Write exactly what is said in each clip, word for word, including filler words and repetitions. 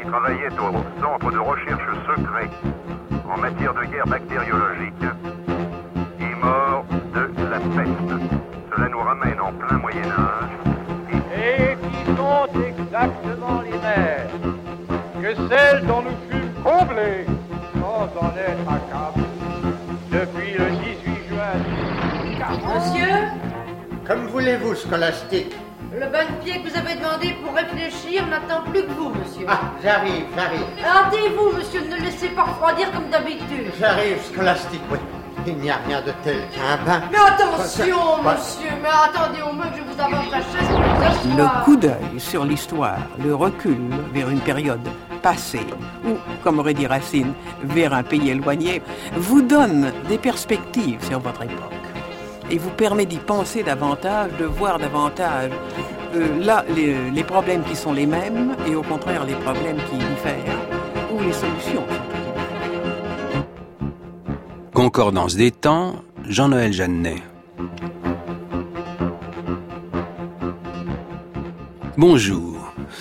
travaillait au Centre de recherche secret en matière de guerre bactériologique, est mort de la peste. Cela nous ramène en plein Moyen-Âge. Et qui sont exactement les mêmes que celles dont nous fûmes comblés, sans en être accablés, depuis le dix-huit juin mille huit cent quarante. Monsieur, Comme voulez-vous, scolastique. le bain de pied que vous avez demandé pour réfléchir n'attend plus que vous, monsieur. Ah, j'arrive, j'arrive. Hâtez-vous, monsieur, ne laissez pas refroidir comme d'habitude. J'arrive, scolastique, oui. Il n'y a rien de tel qu'un bain. Mais attention, Ouais. monsieur, mais attendez au moins que je vous avance la chaise pour vous asseoir. Le coup d'œil sur l'histoire, le recul vers une période passée, ou, comme aurait dit Racine, vers un pays éloigné, vous donne des perspectives sur votre époque et vous permet d'y penser davantage, de voir davantage euh, là les, les problèmes qui sont les mêmes et au contraire les problèmes qui diffèrent, ou les solutions. Concordance des temps, Jean-Noël Jeannet. Bonjour.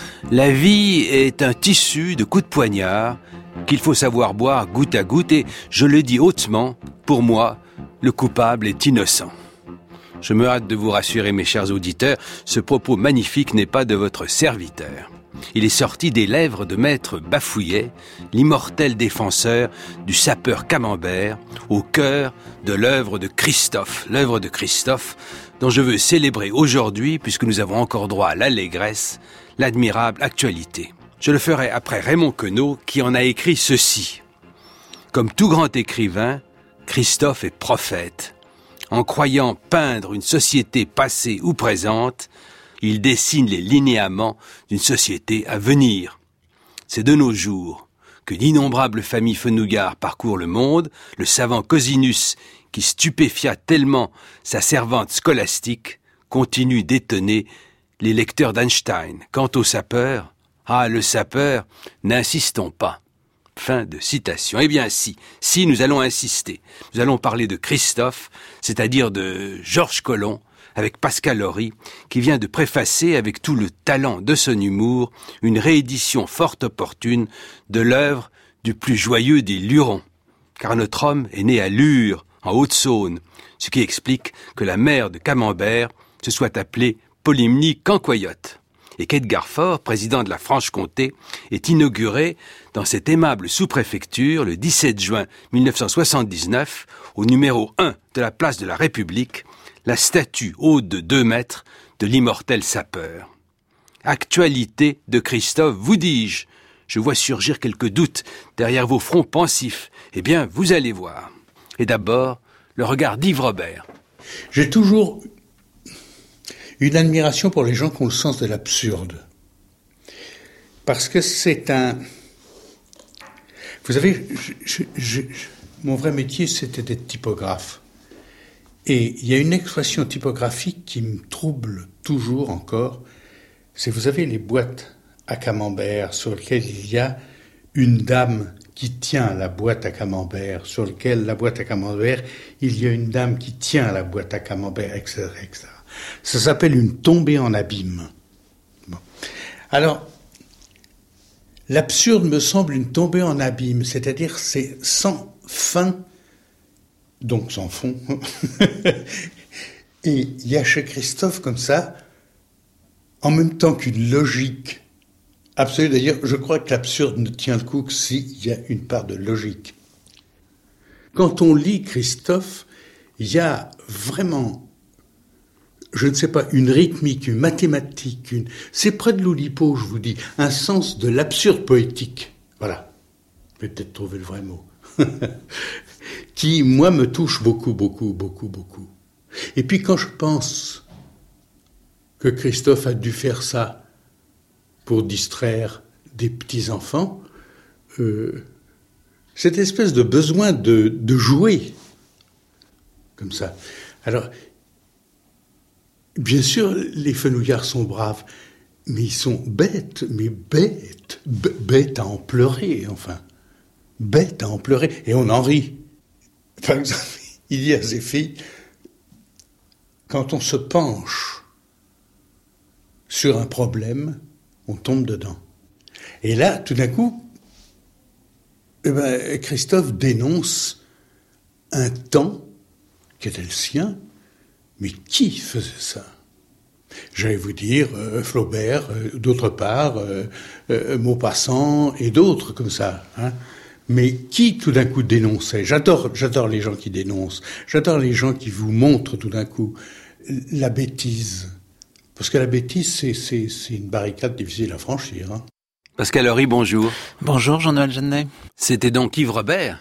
La vie est un tissu de coups de poignard qu'il faut savoir boire goutte à goutte et, je le dis hautement, pour moi, le coupable est innocent. Je me hâte de vous rassurer, mes chers auditeurs, ce propos magnifique n'est pas de votre serviteur. Il est sorti des lèvres de maître Bafouillet, l'immortel défenseur du sapeur Camembert, au cœur de l'œuvre de Christophe, l'œuvre de Christophe, dont je veux célébrer aujourd'hui, puisque nous avons encore droit à l'allégresse, l'admirable actualité. Je le ferai après Raymond Queneau, qui en a écrit ceci. Comme tout grand écrivain, Christophe est prophète. En croyant peindre une société passée ou présente, il dessine les linéaments d'une société à venir. C'est de nos jours que d'innombrables familles fenouillards parcourent le monde, le savant Cosinus, qui stupéfia tellement sa servante scolastique, continue d'étonner les lecteurs d'Einstein. Quant au sapeur, ah, le sapeur, n'insistons pas. Fin de citation. Eh bien si, si nous allons insister. Nous allons parler de Christophe, c'est-à-dire de Georges Colomb, avec Pascal Horry, qui vient de préfacer avec tout le talent de son humour une réédition fort opportune de l'œuvre du plus joyeux des Lurons. Car notre homme est né à Lure, en Haute-Saône, ce qui explique que la mère de Camembert se soit appelée Polymnie Cancoyote. Et qu'Edgar Faure, président de la Franche-Comté, est inauguré dans cette aimable sous-préfecture le dix-sept juin mille neuf cent soixante-dix-neuf, au numéro un de la place de la République, la statue haute de deux mètres de l'immortel sapeur. Actualité de Christophe, vous dis-je. Je vois surgir quelques doutes derrière vos fronts pensifs. Eh bien, vous allez voir. Et d'abord, le regard d'Yves Robert. J'ai toujours une admiration pour les gens qui ont le sens de l'absurde. Parce que c'est un... Vous savez, je, je, je, mon vrai métier, c'était d'être typographe. Et il y a une expression typographique qui me trouble toujours encore. C'est, vous avez les boîtes à camembert sur lesquelles il y a une dame qui tient la boîte à camembert, sur laquelle la boîte à camembert, il y a une dame qui tient la boîte à camembert, et cetera, et cetera. Ça s'appelle une tombée en abîme. Bon. Alors, l'absurde me semble une tombée en abîme, c'est-à-dire c'est sans fin, donc sans fond. Et il y a chez Christophe comme ça, en même temps qu'une logique absolue. D'ailleurs, je crois que l'absurde ne tient le coup que s'il y a une part de logique. Quand on lit Christophe, il y a vraiment, je ne sais pas, une rythmique, une mathématique, une... c'est près de l'Oulipo, je vous dis, un sens de l'absurde poétique. Voilà. Je vais peut-être trouver le vrai mot. Qui, moi, me touche beaucoup, beaucoup, beaucoup, beaucoup. Et puis quand je pense que Christophe a dû faire ça pour distraire des petits-enfants, euh, cette espèce de besoin de, de jouer, comme ça. Alors, bien sûr, les fenouillards sont braves, mais ils sont bêtes, mais bêtes, b- bêtes à en pleurer, enfin. Bêtes à en pleurer, et on en rit. Par exemple, il dit à ses filles, quand on se penche sur un problème, on tombe dedans. Et là, tout d'un coup, eh ben, Christophe dénonce un temps qui était le sien, mais qui faisait ça ? J'allais vous dire euh, Flaubert, euh, d'autre part, euh, euh, Maupassant et d'autres comme ça. Hein. Mais qui tout d'un coup dénonçait ? J'adore, j'adore les gens qui dénoncent. J'adore les gens qui vous montrent tout d'un coup la bêtise. Parce que la bêtise, c'est, c'est, c'est une barricade difficile à franchir. Hein. Pascal Horry, bonjour. Bonjour Jean-Noël Jeannet. C'était donc Yves Robert,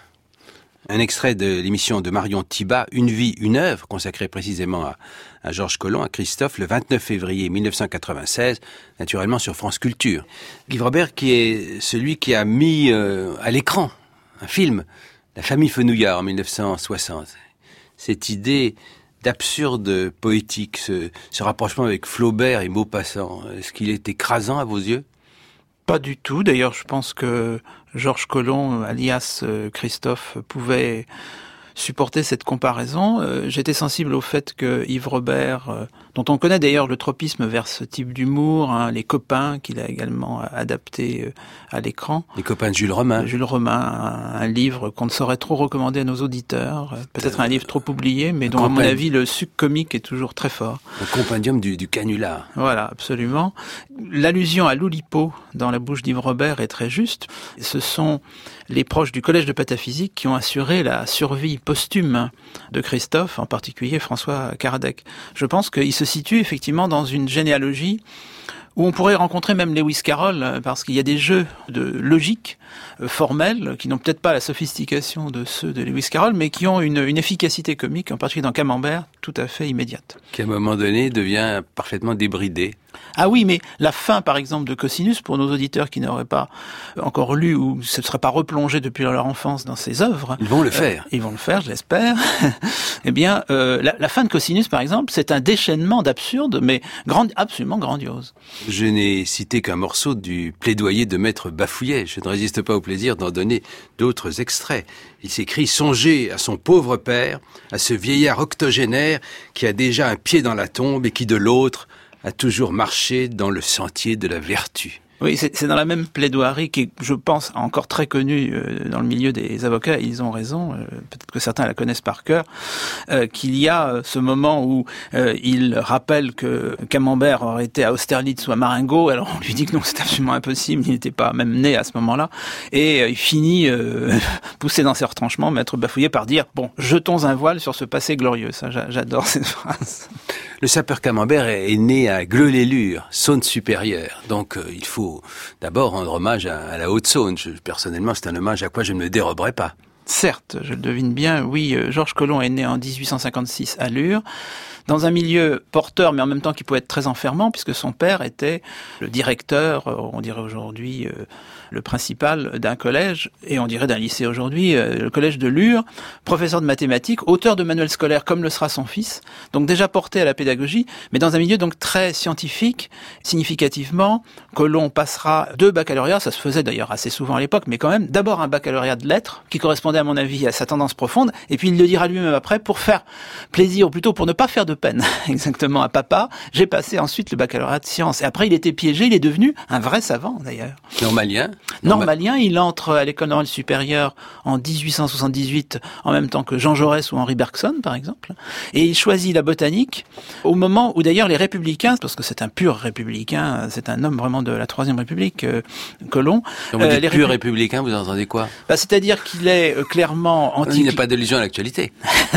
un extrait de l'émission de Marion Thibat, Une vie, une œuvre, consacrée précisément à, à Georges Colomb, à Christophe, le vingt-neuf février mille neuf cent quatre-vingt-seize, naturellement sur France Culture. Yves Robert qui est celui qui a mis euh, à l'écran un film, La famille Fenouillard en mille neuf cent soixante. Cette idée d'absurde poétique, ce, ce rapprochement avec Flaubert et Maupassant, est-ce qu'il est écrasant à vos yeux ? Pas du tout. D'ailleurs, je pense que Georges Colomb, alias Christophe, pouvait supporter cette comparaison. Euh, j'étais sensible au fait que Yves Robert, euh, dont on connaît d'ailleurs le tropisme vers ce type d'humour, hein, Les Copains, qu'il a également adapté euh, à l'écran. Les Copains de Jules Romain. Jules Romain, un, un livre qu'on ne saurait trop recommander à nos auditeurs. Euh, peut-être euh, un livre trop oublié, mais dont, à mon avis, le suc comique est toujours très fort. Un compendium du, du canular. Voilà, absolument. L'allusion à l'Oulipo dans la bouche d'Yves Robert est très juste. Ce sont les proches du Collège de Pataphysique qui ont assuré la survie posthume de Christophe, en particulier François Karadec. Je pense qu'il se situe effectivement dans une généalogie où on pourrait rencontrer même Lewis Carroll, parce qu'il y a des jeux de logique euh, formels qui n'ont peut-être pas la sophistication de ceux de Lewis Carroll, mais qui ont une, une efficacité comique, en particulier dans Camembert, tout à fait immédiate. Qui à un moment donné devient parfaitement débridé. Ah oui, mais la fin, par exemple, de Cosinus, pour nos auditeurs qui n'auraient pas encore lu ou ne se seraient pas replongés depuis leur enfance dans ces œuvres... Ils vont le faire. Euh, ils vont le faire, je l'espère. Eh bien, euh, la, la fin de Cosinus, par exemple, c'est un déchaînement d'absurde, mais grand, absolument grandiose. Je n'ai cité qu'un morceau du plaidoyer de Maître Bafouillet. Je ne résiste pas au plaisir d'en donner d'autres extraits. Il s'écrit « Songez à son pauvre père, à ce vieillard octogénaire qui a déjà un pied dans la tombe et qui, de l'autre, a toujours marché dans le sentier de la vertu. » Oui, c'est, c'est dans la même plaidoirie qui est, je pense, encore très connue euh, dans le milieu des avocats, et ils ont raison, euh, peut-être que certains la connaissent par cœur, euh, qu'il y a euh, ce moment où euh, il rappelle que Camembert aurait été à Austerlitz ou à Marengo, alors on lui dit que non, c'est absolument impossible, il n'était pas même né à ce moment-là, et euh, il finit, euh, poussé dans ses retranchements, Maître Bafouillet, par dire « Bon, jetons un voile sur ce passé glorieux ». Ça, j'adore cette phrase. Le sapeur Camembert est né à Gleux-les-Lures, Saône-Supérieure, donc euh, il faut d'abord rendre hommage à, à la Haute-Saône. Je, personnellement, c'est un hommage à quoi je ne me déroberai pas. Certes, je le devine bien, oui, euh, Georges Colomb est né en dix-huit cent cinquante-six à Lures, dans un milieu porteur, mais en même temps qui pouvait être très enfermant, puisque son père était le directeur, on dirait aujourd'hui euh, le principal d'un collège, et on dirait d'un lycée aujourd'hui, euh, le collège de Lures, professeur de mathématiques, auteur de manuels scolaires comme le sera son fils, donc déjà porté à la pédagogie, mais dans un milieu donc très scientifique. Significativement, Colomb passera deux baccalauréats, ça se faisait d'ailleurs assez souvent à l'époque, mais quand même, d'abord un baccalauréat de lettres, qui correspondait à mon avis à sa tendance profonde, et puis il le dira lui-même après, pour faire plaisir, ou plutôt pour ne pas faire de peine exactement à papa, j'ai passé ensuite le baccalauréat de sciences. Et après, il était piégé, il est devenu un vrai savant, d'ailleurs. Normalien. Normalien, il entre à l'école normale supérieure en dix-huit cent soixante-dix-huit, en même temps que Jean Jaurès ou Henri Bergson, par exemple. Et il choisit la botanique au moment où, d'ailleurs, les républicains, parce que c'est un pur républicain, c'est un homme vraiment de la Troisième République, euh, Colomb. Quand vous dites euh, les pur répub... républicain, vous entendez quoi? Bah, c'est-à-dire qu'il est euh, clairement anti... Il n'y a pas d'allusion à l'actualité.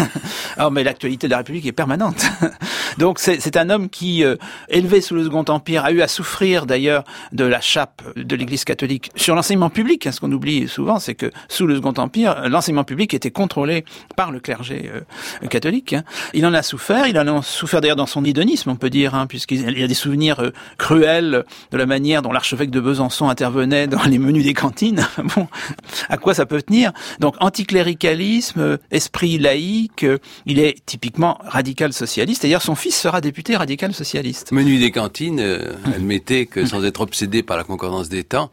Ah, mais l'actualité de la République est permanente. Donc c'est, c'est un homme qui, euh, élevé sous le Second Empire, a eu à souffrir d'ailleurs de la chape de l'Église catholique sur l'enseignement public. Hein, ce qu'on oublie souvent, c'est que sous le Second Empire, l'enseignement public était contrôlé par le clergé euh, catholique. Hein. Il en a souffert, il en a souffert d'ailleurs dans son hédonisme, on peut dire, hein, puisqu'il y a des souvenirs euh, cruels de la manière dont l'archevêque de Besançon intervenait dans les menus des cantines. Bon, à quoi ça peut tenir? Donc anticléricalisme, euh, esprit laïque, euh, il est typiquement radical socialiste. D'ailleurs, son fils sera député radical socialiste. Menu des cantines, euh, admettez que sans être obsédé par la concordance des temps,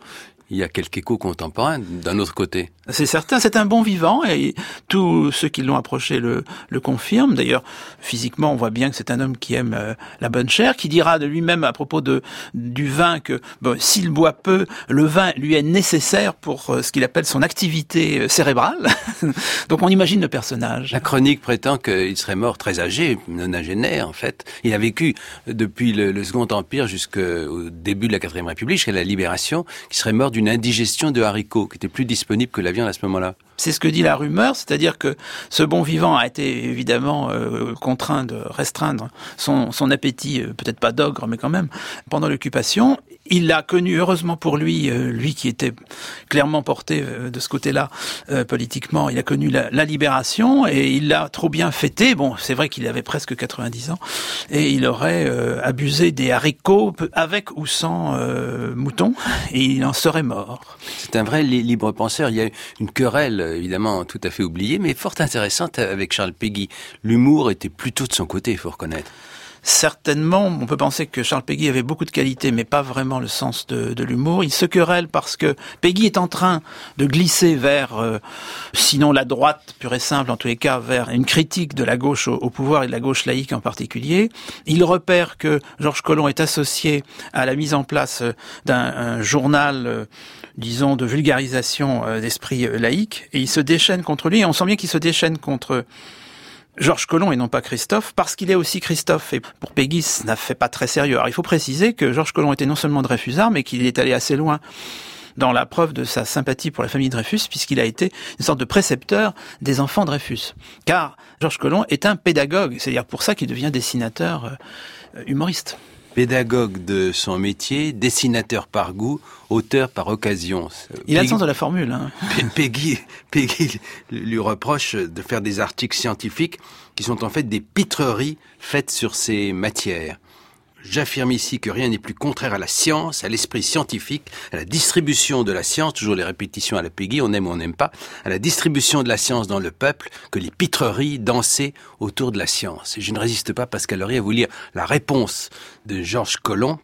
il y a quelques échos contemporains d'un autre côté. C'est certain, c'est un bon vivant et tous ceux qui l'ont approché le, le confirment. D'ailleurs, physiquement, on voit bien que c'est un homme qui aime euh, la bonne chair, qui dira de lui-même à propos de du vin que bon, s'il boit peu, le vin lui est nécessaire pour euh, ce qu'il appelle son activité euh, cérébrale. Donc on imagine le personnage. La chronique prétend qu'il serait mort très âgé, nonagénaire en fait. Il a vécu depuis le, le Second Empire jusqu'au début de la Quatrième République, jusqu'à la Libération, qu'il serait mort d'une indigestion de haricots, qui était plus disponible que la viande à ce moment-là. C'est ce que dit la rumeur, c'est-à-dire que ce bon vivant a été évidemment euh, contraint de restreindre son, son appétit, euh, peut-être pas d'ogre, mais quand même, pendant l'occupation. Il a connu, heureusement pour lui, euh, lui qui était clairement porté euh, de ce côté-là euh, politiquement, il a connu la, la libération et il l'a trop bien fêté. Bon, c'est vrai qu'il avait presque quatre-vingt-dix ans et il aurait euh, abusé des haricots avec ou sans euh, mouton et il en serait mort. C'est un vrai li- libre penseur. Il y a une querelle évidemment tout à fait oubliée, mais fort intéressante avec Charles Péguy. L'humour était plutôt de son côté, il faut reconnaître. Certainement, on peut penser que Charles Péguy avait beaucoup de qualités, mais pas vraiment le sens de, de l'humour. Il se querelle parce que Péguy est en train de glisser vers, euh, sinon la droite pure et simple, en tous les cas, vers une critique de la gauche au, au pouvoir et de la gauche laïque en particulier. Il repère que Georges Collomb est associé à la mise en place d'un journal, euh, disons, de vulgarisation euh, d'esprit laïque, et il se déchaîne contre lui, et on sent bien qu'il se déchaîne contre Georges Collomb et non pas Christophe, parce qu'il est aussi Christophe. Et pour Péguy, ça n'a fait pas très sérieux. Alors il faut préciser que Georges Collomb était non seulement Dreyfusard, mais qu'il est allé assez loin dans la preuve de sa sympathie pour la famille Dreyfus, puisqu'il a été une sorte de précepteur des enfants Dreyfus. Car Georges Collomb est un pédagogue, c'est-à-dire pour ça qu'il devient dessinateur euh, humoriste. Pédagogue de son métier, dessinateur par goût, auteur par occasion. Il a le sens de la formule. Hein. Péguy, Péguy lui reproche de faire des articles scientifiques qui sont en fait des pitreries faites sur ces matières. J'affirme ici que rien n'est plus contraire à la science, à l'esprit scientifique, à la distribution de la science, toujours les répétitions à la Péguy, on aime ou on n'aime pas, à la distribution de la science dans le peuple, que les pitreries dansaient autour de la science. Et je ne résiste pas, Pascal Laurie, à vous lire la réponse de Georges Collomb.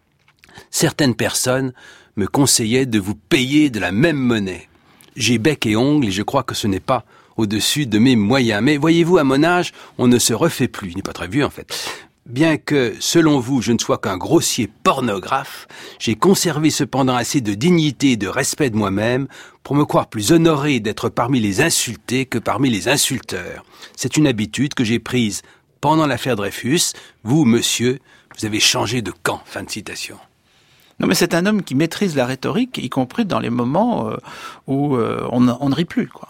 Certaines personnes me conseillaient de vous payer de la même monnaie. J'ai bec et ongles et je crois que ce n'est pas au-dessus de mes moyens. Mais voyez-vous, à mon âge, on ne se refait plus. Il n'est pas très vieux, en fait. Bien que, selon vous, je ne sois qu'un grossier pornographe, j'ai conservé cependant assez de dignité et de respect de moi-même pour me croire plus honoré d'être parmi les insultés que parmi les insulteurs. C'est une habitude que j'ai prise pendant l'affaire Dreyfus. Vous, monsieur, vous avez changé de camp. Fin de citation. Non, mais c'est un homme qui maîtrise la rhétorique, y compris dans les moments euh, où euh, on, on ne rit plus, quoi.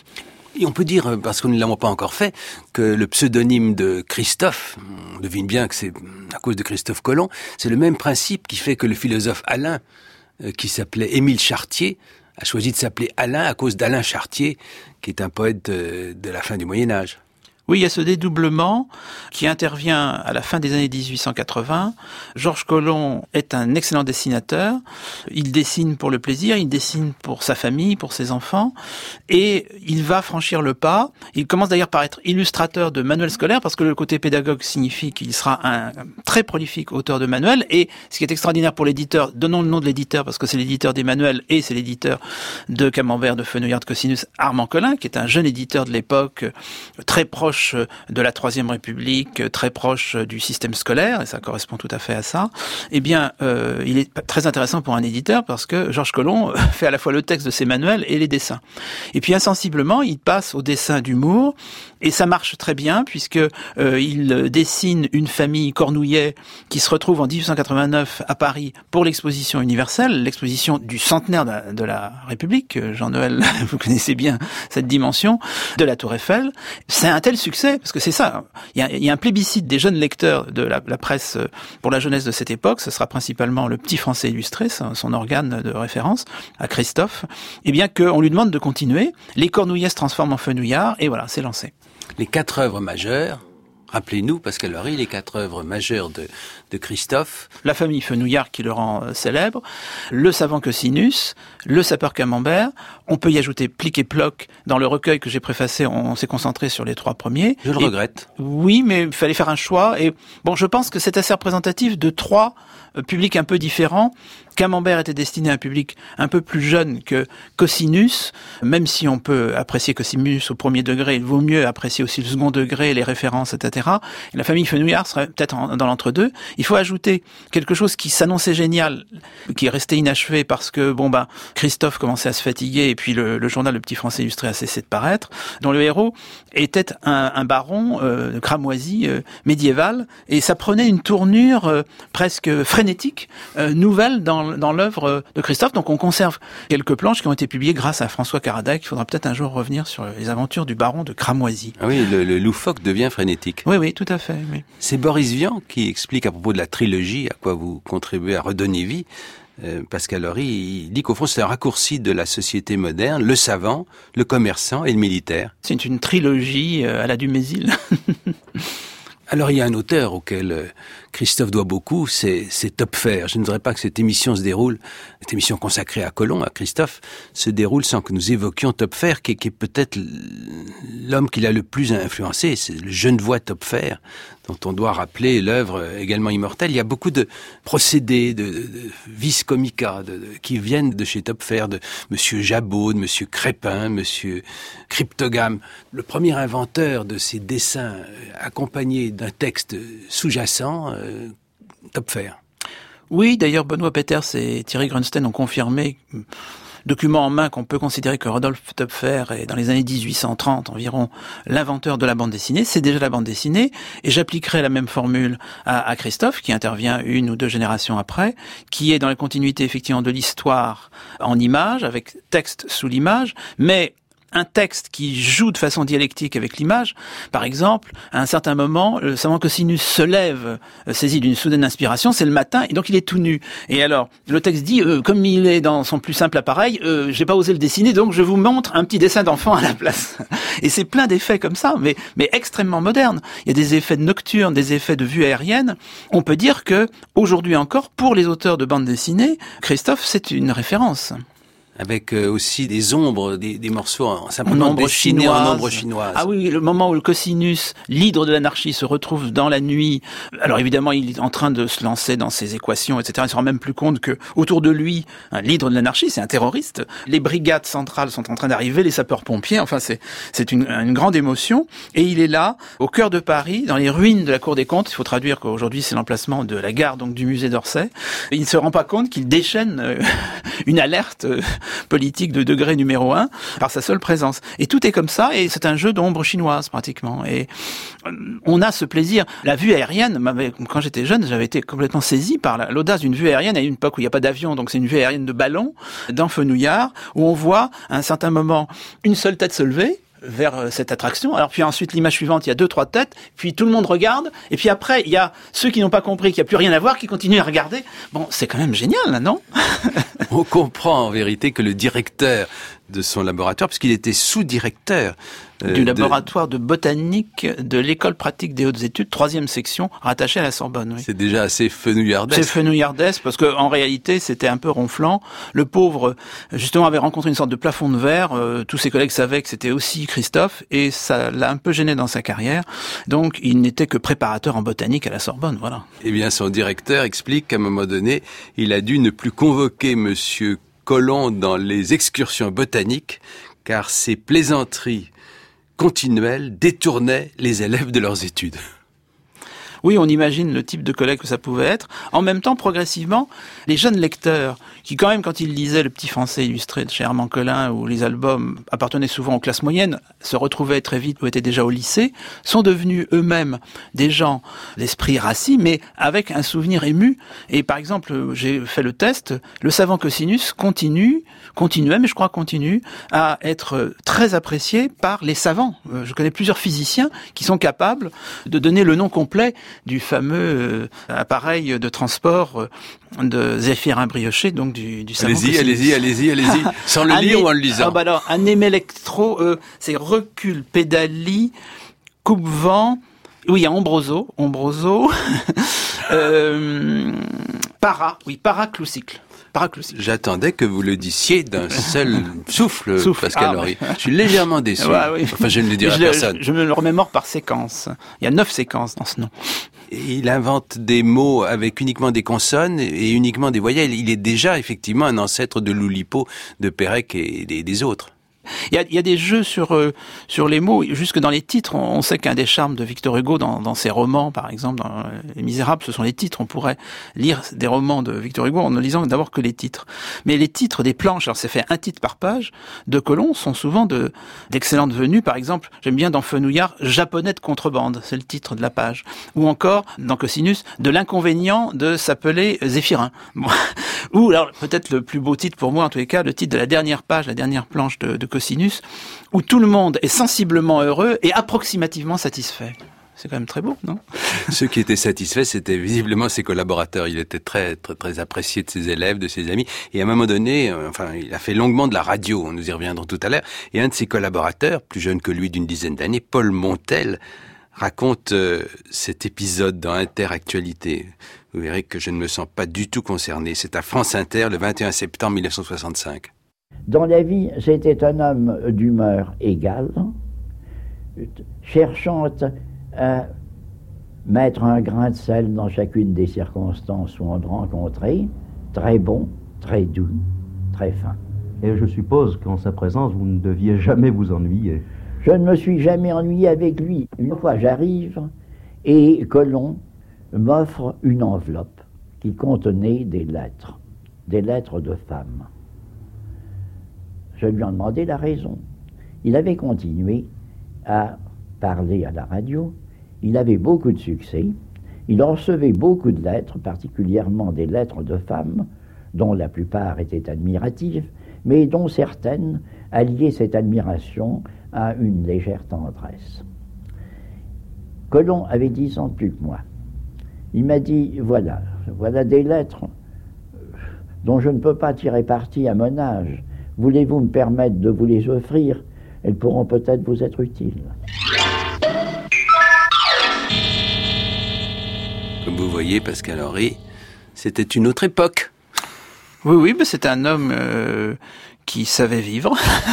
Et on peut dire, parce que nous ne l'avons pas encore fait, que le pseudonyme de Christophe, on devine bien que c'est à cause de Christophe Colomb, c'est le même principe qui fait que le philosophe Alain, qui s'appelait Émile Chartier, a choisi de s'appeler Alain à cause d'Alain Chartier, qui est un poète de, de la fin du Moyen-Âge. Oui, il y a ce dédoublement qui intervient à la fin des années dix-huit cent quatre-vingts. Georges Collomb est un excellent dessinateur. Il dessine pour le plaisir, il dessine pour sa famille, pour ses enfants. Et il va franchir le pas. Il commence d'ailleurs par être illustrateur de manuels scolaires, parce que le côté pédagogue signifie qu'il sera un très prolifique auteur de manuels. Et ce qui est extraordinaire pour l'éditeur, donnons le nom de l'éditeur, parce que c'est l'éditeur des manuels et c'est l'éditeur de Camembert, de Fenouillard, de Cosinus, Armand Collin, qui est un jeune éditeur de l'époque, très proche de la Troisième République, très proche du système scolaire, et ça correspond tout à fait à ça, eh bien, euh, il est très intéressant pour un éditeur parce que Georges Collomb fait à la fois le texte de ses manuels et les dessins. Et puis, insensiblement, il passe au dessin d'humour, et ça marche très bien puisque euh, il dessine une famille Cornouillet qui se retrouve en dix-huit cent quatre-vingt-neuf à Paris pour l'exposition universelle, l'exposition du centenaire de la, de la République. Jean-Noël, vous connaissez bien cette dimension de la Tour Eiffel. C'est un tel succès, parce que c'est ça, il y a, il y a un plébiscite des jeunes lecteurs de la, la presse pour la jeunesse de cette époque, ce sera principalement le Petit Français illustré, son organe de référence, à Christophe, et bien qu'on lui demande de continuer, les Cornouillets se transforment en Fenouillard, et voilà, c'est lancé. Les quatre œuvres majeures, rappelez-nous, Pascal Laurie, les quatre œuvres majeures de, de Christophe. La famille Fenouillard qui le rend euh, célèbre, le savant Cosinus, le sapeur Camembert. On peut y ajouter Plic et Ploc. Dans le recueil que j'ai préfacé, on, on s'est concentré sur les trois premiers. Je le et, regrette. Oui, mais il fallait faire un choix. Et bon, je pense que c'est assez représentatif de trois euh, publics un peu différents Camembert était destiné à un public un peu plus jeune que Cosinus, même si on peut apprécier Cosinus au premier degré, il vaut mieux apprécier aussi le second degré, les références, et cetera. Et la famille Fenouillard serait peut-être en, dans l'entre-deux. Il faut ajouter quelque chose qui s'annonçait génial, qui est resté inachevé parce que, bon ben, Christophe commençait à se fatiguer et puis le, le journal Le Petit Français Illustré a cessé de paraître, dont le héros était un, un baron euh, cramoisi euh, médiéval, et ça prenait une tournure euh, presque frénétique, euh, nouvelle dans, dans l'œuvre de Christophe. Donc on conserve quelques planches qui ont été publiées grâce à François Caradag. Il faudra peut-être un jour revenir sur les aventures du baron de Cramoisi. Ah oui, le, le loufoque devient frénétique. Oui, oui, tout à fait. Oui. C'est Boris Vian qui explique à propos de la trilogie à quoi vous contribuez à redonner vie. Euh, Pascal Horry, il dit qu'au fond c'est un raccourci de la société moderne, le savant, le commerçant et le militaire. C'est une trilogie à la Dumézil. Alors il y a un auteur auquel Christophe doit beaucoup, c'est, c'est Topfer. Je ne voudrais pas que cette émission se déroule, cette émission consacrée à Colomb, à Christophe, se déroule sans que nous évoquions Topfer, qui, qui est peut-être l'homme qui l'a le plus influencé. C'est le Genevois Topfer, dont on doit rappeler l'œuvre également immortelle. Il y a beaucoup de procédés, de, de, de vis comica, de, de, qui viennent de chez Topfer, de Monsieur Jabot, de Monsieur Crépin, Monsieur Cryptogame. Le premier inventeur de ces dessins accompagnés d'un texte sous-jacent, euh, Topfer. Oui, d'ailleurs, Benoît Peters et Thierry Grunstein ont confirmé, document en main, qu'on peut considérer que Rodolphe Topfer est, dans les années dix-huit cent trente environ, l'inventeur de la bande dessinée. C'est déjà la bande dessinée, et j'appliquerai la même formule à, à Christophe, qui intervient une ou deux générations après, qui est dans la continuité effectivement de l'histoire en images, avec texte sous l'image, mais un texte qui joue de façon dialectique avec l'image. Par exemple, à un certain moment, le savant Cosinus se lève, saisi d'une soudaine inspiration, c'est le matin, et donc il est tout nu. Et alors, le texte dit, euh, comme il est dans son plus simple appareil, euh, j'ai pas osé le dessiner, donc je vous montre un petit dessin d'enfant à la place. Et c'est plein d'effets comme ça, mais, mais extrêmement modernes. Il y a des effets de nocturne, des effets de vue aérienne. On peut dire que, aujourd'hui encore, pour les auteurs de bande dessinée, Christophe, c'est une référence. Avec euh, aussi des ombres, des, des morceaux en simplement dessinés en ombre chinoise. Ah oui, le moment où le Cosinus, l'hydre de l'anarchie, se retrouve dans la nuit. Alors évidemment, il est en train de se lancer dans ses équations, et cetera. Il se rend même plus compte que autour de lui, hein, l'hydre de l'anarchie, c'est un terroriste. Les brigades centrales sont en train d'arriver, les sapeurs-pompiers. Enfin, c'est c'est une, une grande émotion. Et il est là, au cœur de Paris, dans les ruines de la Cour des Comptes. Il faut traduire qu'aujourd'hui, c'est l'emplacement de la gare, donc du musée d'Orsay. Et il ne se rend pas compte qu'il déchaîne euh, une alerte euh, politique de degré numéro un par sa seule présence. Et tout est comme ça, et c'est un jeu d'ombre chinoise pratiquement. Et on a ce plaisir. La vue aérienne, quand j'étais jeune, j'avais été complètement saisi par la, l'audace d'une vue aérienne à une époque où il n'y a pas d'avion, donc c'est une vue aérienne de ballon dans Fenouillard, où on voit à un certain moment une seule tête se lever vers cette attraction. Alors puis ensuite, l'image suivante, il y a deux, trois têtes, puis tout le monde regarde, et puis après, il y a ceux qui n'ont pas compris qu'il n'y a plus rien à voir, qui continuent à regarder. Bon, c'est quand même génial, là, non? On comprend en vérité que le directeur de son laboratoire, puisqu'il était sous-directeur euh, du laboratoire de... de botanique de l'école pratique des hautes études, troisième section, rattachée à la Sorbonne. Oui. C'est déjà assez fenouillardesque. C'est fenouillardesque, parce que en réalité, c'était un peu ronflant. Le pauvre, justement, avait rencontré une sorte de plafond de verre. Euh, tous ses collègues savaient que c'était aussi Christophe, et ça l'a un peu gêné dans sa carrière. Donc, il n'était que préparateur en botanique à la Sorbonne, voilà. Eh bien, son directeur explique qu'à un moment donné, il a dû ne plus convoquer Monsieur Colomb dans les excursions botaniques, car ces plaisanteries continuelles détournaient les élèves de leurs études. Oui, on imagine le type de collègue que ça pouvait être. En même temps, progressivement, les jeunes lecteurs, qui quand même, quand ils lisaient Le Petit Français Illustré de chez Armand Collin, ou les albums appartenaient souvent aux classes moyennes, se retrouvaient très vite ou étaient déjà au lycée, sont devenus eux-mêmes des gens d'esprit rassis, mais avec un souvenir ému. Et par exemple, j'ai fait le test, le savant Cosinus continue, continuait, mais je crois continue, à être très apprécié par les savants. Je connais plusieurs physiciens qui sont capables de donner le nom complet du fameux euh, appareil de transport euh, de Zéphirin Brioché, donc du, du savant. Allez-y, allez-y, allez-y, allez-y, sans le lire ou en le lisant. Ah bah alors, un électro, euh, c'est recul, pédalie, coupe-vent. Oui, il y a Ombroso, Ombroso, euh, para, oui, paracloucycle. J'attendais que vous le disiez d'un seul souffle, souffle, Pascal Horry. Ah, je suis légèrement déçu. Ouais, oui. Enfin, je ne le dirai je, à personne. Je, je me le remémore par séquence. Il y a neuf séquences dans ce nom. Il invente des mots avec uniquement des consonnes et uniquement des voyelles. Il est déjà effectivement un ancêtre de l'Oulipo, de Pérec et des, des autres. Il y a, il y a des jeux sur euh, sur les mots, jusque dans les titres. On, on sait qu'un des charmes de Victor Hugo dans, dans ses romans, par exemple, dans Les Misérables, ce sont les titres. On pourrait lire des romans de Victor Hugo en ne lisant d'abord que les titres. Mais les titres des planches, alors c'est fait un titre par page, de Colomb, sont souvent de d'excellentes venues. Par exemple, j'aime bien dans Fenouillard, Japonais de contrebande, c'est le titre de la page. Ou encore, dans Cosinus, de l'inconvénient de s'appeler Zéphirin. Bon. Ou alors, peut-être le plus beau titre pour moi, en tous les cas, le titre de la dernière page, la dernière planche de, de Cosinus, où tout le monde est sensiblement heureux et approximativement satisfait. C'est quand même très beau, non? Ceux qui étaient satisfaits, c'était visiblement ses collaborateurs. Il était très, très, très apprécié de ses élèves, de ses amis. Et à un moment donné, euh, enfin, il a fait longuement de la radio. Nous y reviendrons tout à l'heure. Et un de ses collaborateurs, plus jeune que lui d'une dizaine d'années, Paul Montel, raconte euh, cet épisode dans Interactualité. Vous verrez que je ne me sens pas du tout concerné. C'est à France Inter, le vingt et un septembre mille neuf cent soixante-cinq. Dans la vie, c'était un homme d'humeur égale, cherchant à mettre un grain de sel dans chacune des circonstances où on le rencontrait, très bon, très doux, très fin. Et je suppose qu'en sa présence, vous ne deviez jamais vous ennuyer. Je ne me suis jamais ennuyé avec lui. Une fois, j'arrive et Colomb m'offre une enveloppe qui contenait des lettres, des lettres de femmes. Je lui en demandais la raison. Il avait continué à parler à la radio, il avait beaucoup de succès, il recevait beaucoup de lettres, particulièrement des lettres de femmes, dont la plupart étaient admiratives, mais dont certaines alliaient cette admiration à une légère tendresse. Colomb avait dix ans de plus que moi. Il m'a dit, voilà, voilà des lettres dont je ne peux pas tirer parti à mon âge. Voulez-vous me permettre de vous les offrir? Elles pourront peut-être vous être utiles. Comme vous voyez, Pascal Henry, c'était une autre époque. Oui, oui, mais c'est un homme euh, qui savait vivre.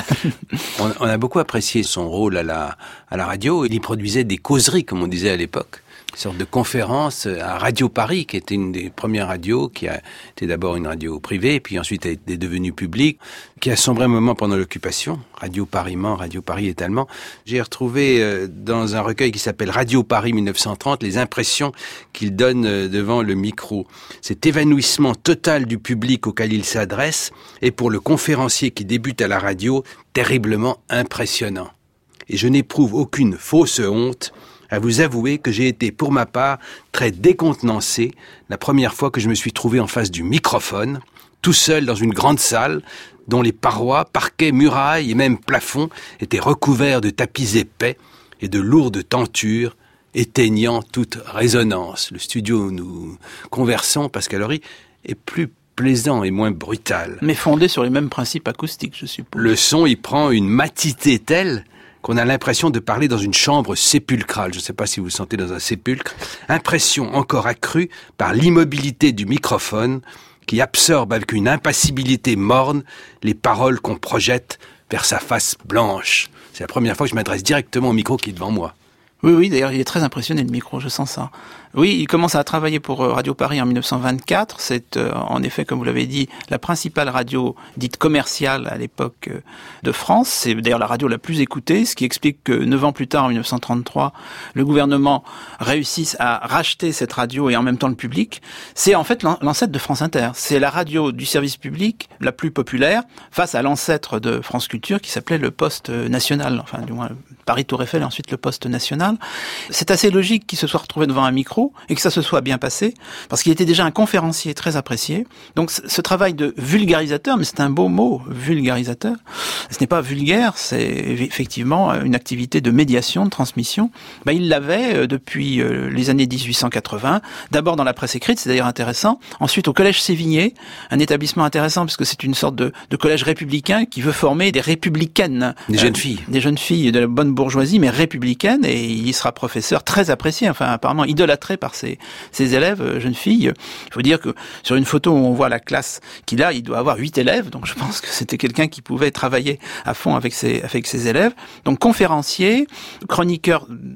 on, on a beaucoup apprécié son rôle à la, à la radio. Il y produisait des causeries, comme on disait à l'époque. Une sorte de conférence à Radio Paris, qui était une des premières radios, qui a été d'abord une radio privée, puis ensuite est devenue publique, qui a sombré un moment pendant l'occupation. Radio Paris-Mans, Radio Paris-Étalement. J'ai retrouvé euh, dans un recueil qui s'appelle Radio Paris mille neuf cent trente, les impressions qu'il donne euh, devant le micro. Cet évanouissement total du public auquel il s'adresse est pour le conférencier qui débute à la radio terriblement impressionnant. Et je n'éprouve aucune fausse honte à vous avouer que j'ai été, pour ma part, très décontenancé la première fois que je me suis trouvé en face du microphone, tout seul dans une grande salle, dont les parois, parquets, murailles et même plafonds étaient recouverts de tapis épais et de lourdes tentures, éteignant toute résonance. Le studio où nous conversons, Pascal Henry, est plus plaisant et moins brutal. Mais fondé sur les mêmes principes acoustiques, je suppose. Le son y prend une matité telle qu'on a l'impression de parler dans une chambre sépulcrale. Je ne sais pas si vous vous sentez dans un sépulcre. Impression encore accrue par l'immobilité du microphone qui absorbe avec une impassibilité morne les paroles qu'on projette vers sa face blanche. C'est la première fois que je m'adresse directement au micro qui est devant moi. Oui, oui, d'ailleurs, il est très impressionné, le micro, je sens ça. Oui, il commence à travailler pour Radio Paris en mille neuf cent vingt-quatre. C'est, euh, en effet, comme vous l'avez dit, la principale radio dite commerciale à l'époque euh, de France. C'est d'ailleurs la radio la plus écoutée, ce qui explique que neuf ans plus tard, en mille neuf cent trente-trois, le gouvernement réussisse à racheter cette radio et en même temps le public. C'est en fait l'ancêtre de France Inter. C'est la radio du service public la plus populaire face à l'ancêtre de France Culture qui s'appelait le Poste National. Enfin, du moins, Paris Tour Eiffel et ensuite le Poste National. C'est assez logique qu'il se soit retrouvé devant un micro et que ça se soit bien passé, parce qu'il était déjà un conférencier très apprécié. Donc ce travail de vulgarisateur, mais c'est un beau mot, vulgarisateur, ce n'est pas vulgaire, c'est effectivement une activité de médiation, de transmission. Ben, il l'avait depuis les années dix-huit cent quatre-vingts, d'abord dans la presse écrite, c'est d'ailleurs intéressant, ensuite au Collège Sévigné, un établissement intéressant parce que c'est une sorte de, de collège républicain qui veut former des républicaines. Des euh, jeunes filles. Des jeunes filles de la bonne bourgeoisie, mais républicaines, et il sera professeur très apprécié, enfin apparemment idolâtré par ses, ses élèves, jeunes filles. Il faut dire que sur une photo où on voit la classe qu'il a, il doit avoir huit élèves, donc je pense que c'était quelqu'un qui pouvait travailler à fond avec ses, avec ses élèves. Donc conférencier, chroniqueur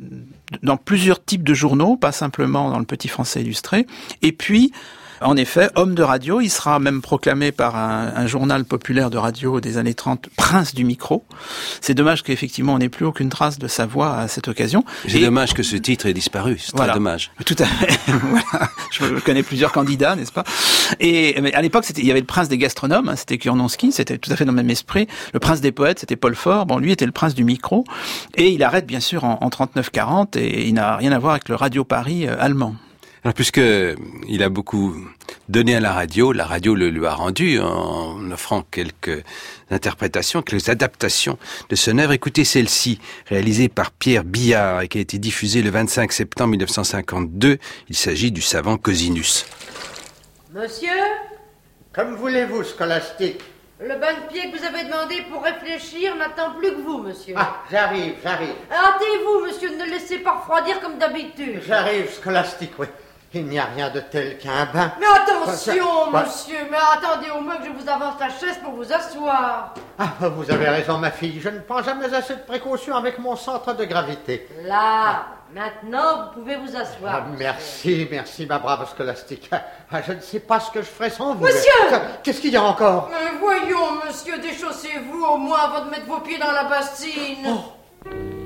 dans plusieurs types de journaux, pas simplement dans le Petit Français illustré. Et puis, en effet, homme de radio, il sera même proclamé par un, un journal populaire de radio des années trente, prince du micro. C'est dommage qu'effectivement on n'ait plus aucune trace de sa voix à cette occasion. C'est Et, dommage que ce titre ait disparu, c'est voilà, très dommage. Tout à fait. Voilà. Je connais plusieurs candidats, n'est-ce pas? Et mais à l'époque, c'était, il y avait le prince des gastronomes, hein, c'était Kurnonski, c'était tout à fait dans le même esprit. Le prince des poètes, c'était Paul Fort. Bon, lui était le prince du micro. Et il arrête bien sûr en, en trente-neuf quarante et il n'a rien à voir avec le Radio Paris euh, allemand. Alors, puisque il a beaucoup donné à la radio, la radio le lui a rendu en offrant quelques interprétations, quelques adaptations de son œuvre. Écoutez celle-ci, réalisée par Pierre Billard et qui a été diffusée le vingt-cinq septembre mille neuf cent cinquante-deux. Il s'agit du savant Cosinus. Monsieur, Comme voulez-vous, scolastique. le bain de pied que vous avez demandé pour réfléchir n'attend plus que vous, monsieur. Ah, j'arrive, j'arrive. Hâtez-vous, monsieur, ne le laissez pas refroidir comme d'habitude. J'arrive, scolastique, oui. Il n'y a rien de tel qu'un bain. Mais attention, Bah, monsieur, mais attendez au moins que je vous avance la chaise pour vous asseoir. Ah, vous avez raison, ma fille. Je ne prends jamais assez de précautions avec mon centre de gravité. Là, maintenant, vous pouvez vous asseoir. Ah, merci, merci, ma brave scolastique. Ah, je ne sais pas ce que je ferais sans vous. Monsieur! mais- Qu'est-ce qu'il y a encore? Mais voyons, monsieur, déchaussez-vous au moins avant de mettre vos pieds dans la bassine. Oh.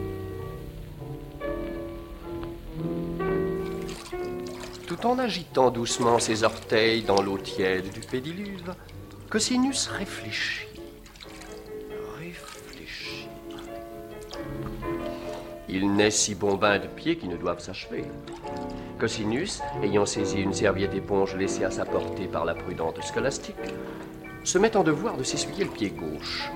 Tout en agitant doucement ses orteils dans l'eau tiède du pédiluve, Cosinus réfléchit. Réfléchit. Il n'est si bon bain de pieds qui ne doivent s'achever. Cosinus, ayant saisi une serviette éponge laissée à sa portée par la prudente scolastique, se met en devoir de s'essuyer le pied gauche.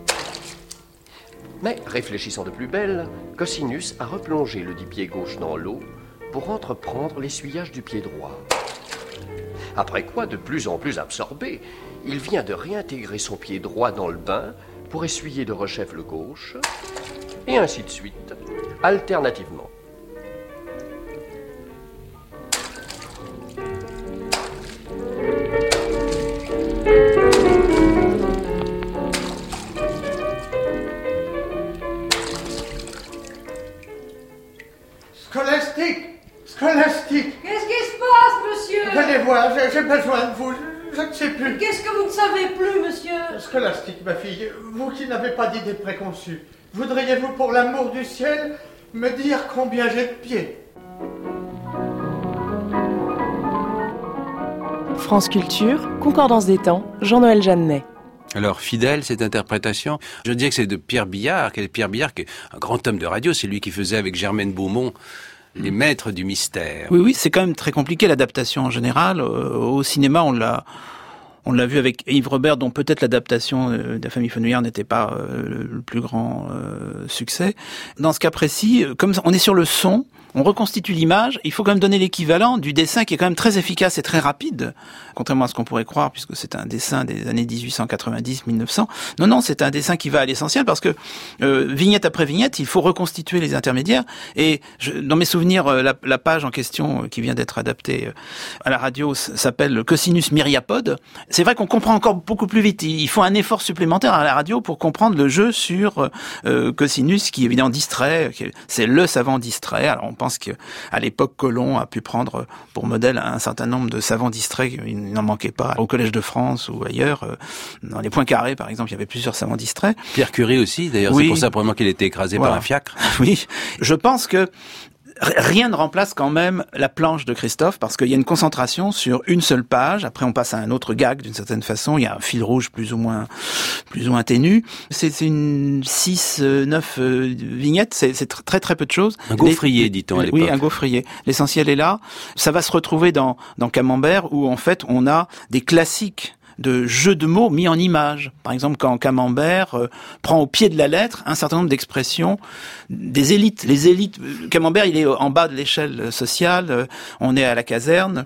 Mais, réfléchissant de plus belle, Cosinus a replongé le dit pied gauche dans l'eau pour entreprendre l'essuyage du pied droit. Après quoi, de plus en plus absorbé, il vient de réintégrer son pied droit dans le bain pour essuyer de rechef le gauche, et ainsi de suite, alternativement. Scolastique! Scolastique! Qu'est-ce qui se passe, monsieur? Venez voir, j'ai, j'ai besoin de vous. Je, je ne sais plus. Qu'est-ce que vous ne savez plus, monsieur? Scolastique, ma fille, vous qui n'avez pas d'idée préconçue, voudriez-vous, pour l'amour du ciel, me dire combien j'ai de pieds? France Culture, Concordance des temps, Jean-Noël Jeannet. Alors, fidèle, cette interprétation, je dirais que c'est de Pierre Billard, qui est Pierre Billard, qui est un grand homme de radio, c'est lui qui faisait avec Germaine Beaumont les maîtres du mystère. Oui, oui, c'est quand même très compliqué l'adaptation en général. Au cinéma, on l'a, on l'a vu avec Yves Robert, dont peut-être l'adaptation de la famille Fenouillard n'était pas le plus grand succès. Dans ce cas précis, comme on est sur le son, on reconstitue l'image, il faut quand même donner l'équivalent du dessin qui est quand même très efficace et très rapide, contrairement à ce qu'on pourrait croire, puisque c'est un dessin des années dix-huit cent quatre-vingt-dix mille neuf cents. Non, non, c'est un dessin qui va à l'essentiel, parce que euh, vignette après vignette, il faut reconstituer les intermédiaires. Et je, dans mes souvenirs, la, la page en question, qui vient d'être adaptée à la radio, s'appelle Cosinus Myriapode. C'est vrai qu'on comprend encore beaucoup plus vite. Il faut un effort supplémentaire à la radio pour comprendre le jeu sur euh, Cosinus, qui évidemment distrait, c'est le savant distrait. Alors on pense Je pense qu'à l'époque, Colomb a pu prendre pour modèle un certain nombre de savants distraits. Il n'en manquait pas au Collège de France ou ailleurs. Dans les Points Carrés, par exemple, il y avait plusieurs savants distraits. Pierre Curie aussi, d'ailleurs, oui. C'est pour ça probablement qu'il a été écrasé voilà. par un fiacre. Oui, je pense que rien ne remplace quand même la planche de Christophe, parce qu'il y a une concentration sur une seule page. Après, on passe à un autre gag, d'une certaine façon. Il y a un fil rouge plus ou moins, plus ou moins ténu. C'est, c'est une six, neuf euh, vignettes. C'est, c'est très, très peu de choses. Un gaufrier, dit-on à l'époque. Oui, un gaufrier. L'essentiel est là. Ça va se retrouver dans, dans Camembert, où en fait, on a des classiques de jeux de mots mis en images. Par exemple, quand Camembert euh, prend au pied de la lettre un certain nombre d'expressions des élites. Les élites, Camembert, il est en bas de l'échelle sociale, euh, on est à la caserne.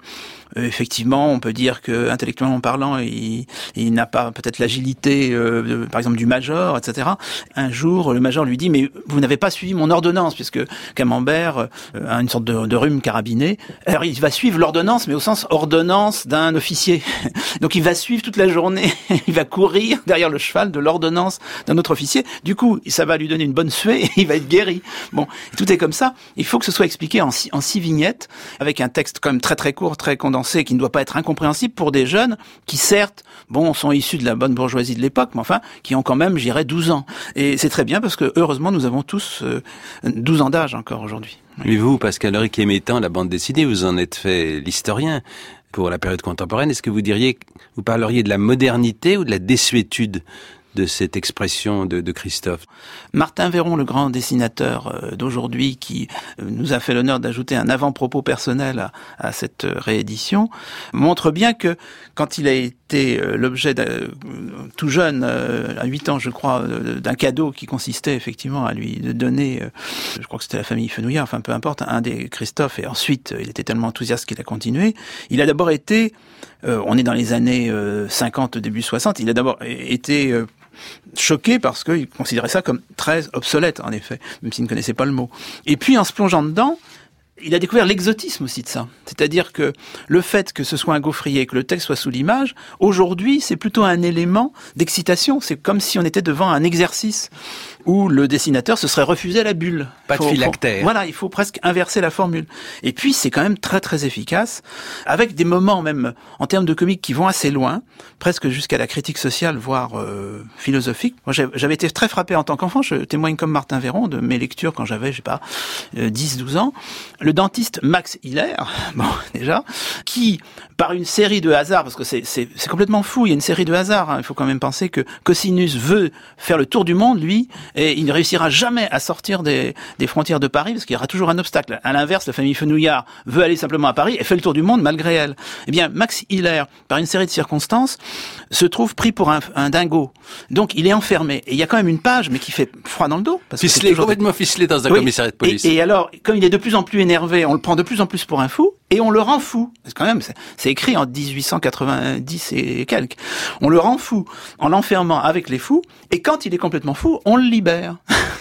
Euh, effectivement, on peut dire que intellectuellement parlant, il, il n'a pas peut-être l'agilité, euh, de, par exemple, du major, et cetera. Un jour, le major lui dit « Mais vous n'avez pas suivi mon ordonnance, puisque Camembert euh, a une sorte de, de rhume carabiné. Alors, il va suivre l'ordonnance, mais au sens ordonnance d'un officier. Donc, il va suivre toute la journée, il va courir derrière le cheval de l'ordonnance d'un autre officier. Du coup, ça va lui donner une bonne suée et il va être guéri. Bon, tout est comme ça. Il faut que ce soit expliqué en six, en six vignettes, avec un texte quand même très très court, très condensé, qui ne doit pas être incompréhensible pour des jeunes qui, certes, bon, sont issus de la bonne bourgeoisie de l'époque, mais enfin, qui ont quand même, je dirais, douze ans. Et c'est très bien parce que, heureusement, nous avons tous euh, douze ans d'âge encore aujourd'hui. Oui. Et vous, Pascal Émétan, la bande dessinée, vous en êtes fait l'historien pour la période contemporaine. Est-ce que vous diriez, vous parleriez de la modernité ou de la désuétude de cette expression de, de Christophe? Martin Véron, le grand dessinateur d'aujourd'hui, qui nous a fait l'honneur d'ajouter un avant-propos personnel à, à cette réédition, montre bien que quand il a été l'objet de, tout jeune, à huit ans je crois, d'un cadeau qui consistait effectivement à lui donner, je crois que c'était la famille Fenouillard, enfin peu importe, un des Christophe, et ensuite il était tellement enthousiaste qu'il a continué. Il a d'abord été, euh, on est dans les années cinquante, début soixante, il a d'abord été euh, choqué parce qu'il considérait ça comme très obsolète, en effet, même s'il ne connaissait pas le mot. Et puis, en se plongeant dedans, il a découvert l'exotisme aussi de ça. C'est-à-dire que le fait que ce soit un gaufrier, que le texte soit sous l'image, aujourd'hui, c'est plutôt un élément d'excitation. C'est comme si on était devant un exercice où le dessinateur se serait refusé à la bulle. Pas de phylactère. Voilà, il faut presque inverser la formule. Et puis, c'est quand même très très efficace, avec des moments même, en termes de comique, qui vont assez loin, presque jusqu'à la critique sociale, voire euh, philosophique. Moi, j'avais été très frappé en tant qu'enfant, je témoigne comme Martin Véron de mes lectures quand j'avais, je sais pas, euh, dix douze ans. Le dentiste Max Hiller, bon, déjà, qui, par une série de hasards, parce que c'est, c'est, c'est complètement fou, il y a une série de hasards, hein, il faut quand même penser que Cosinus veut faire le tour du monde, lui, et il ne réussira jamais à sortir des, des frontières de Paris, parce qu'il y aura toujours un obstacle. À l'inverse, la famille Fenouillard veut aller simplement à Paris et fait le tour du monde malgré elle. Eh bien, Max Hiller, par une série de circonstances, se trouve pris pour un, un dingo. Donc, il est enfermé. Et il y a quand même une page, mais qui fait froid dans le dos. Parce ficelé, que c'est toujours... complètement ficelé dans un oui. commissariat de police. Et, et alors, comme il est de plus en plus énervé, on le prend de plus en plus pour un fou, et on le rend fou. Parce que quand même, c'est, c'est écrit en dix-huit cent quatre-vingt-dix et quelques. On le rend fou en l'enfermant avec les fous, et quand il est complètement fou, on le libère.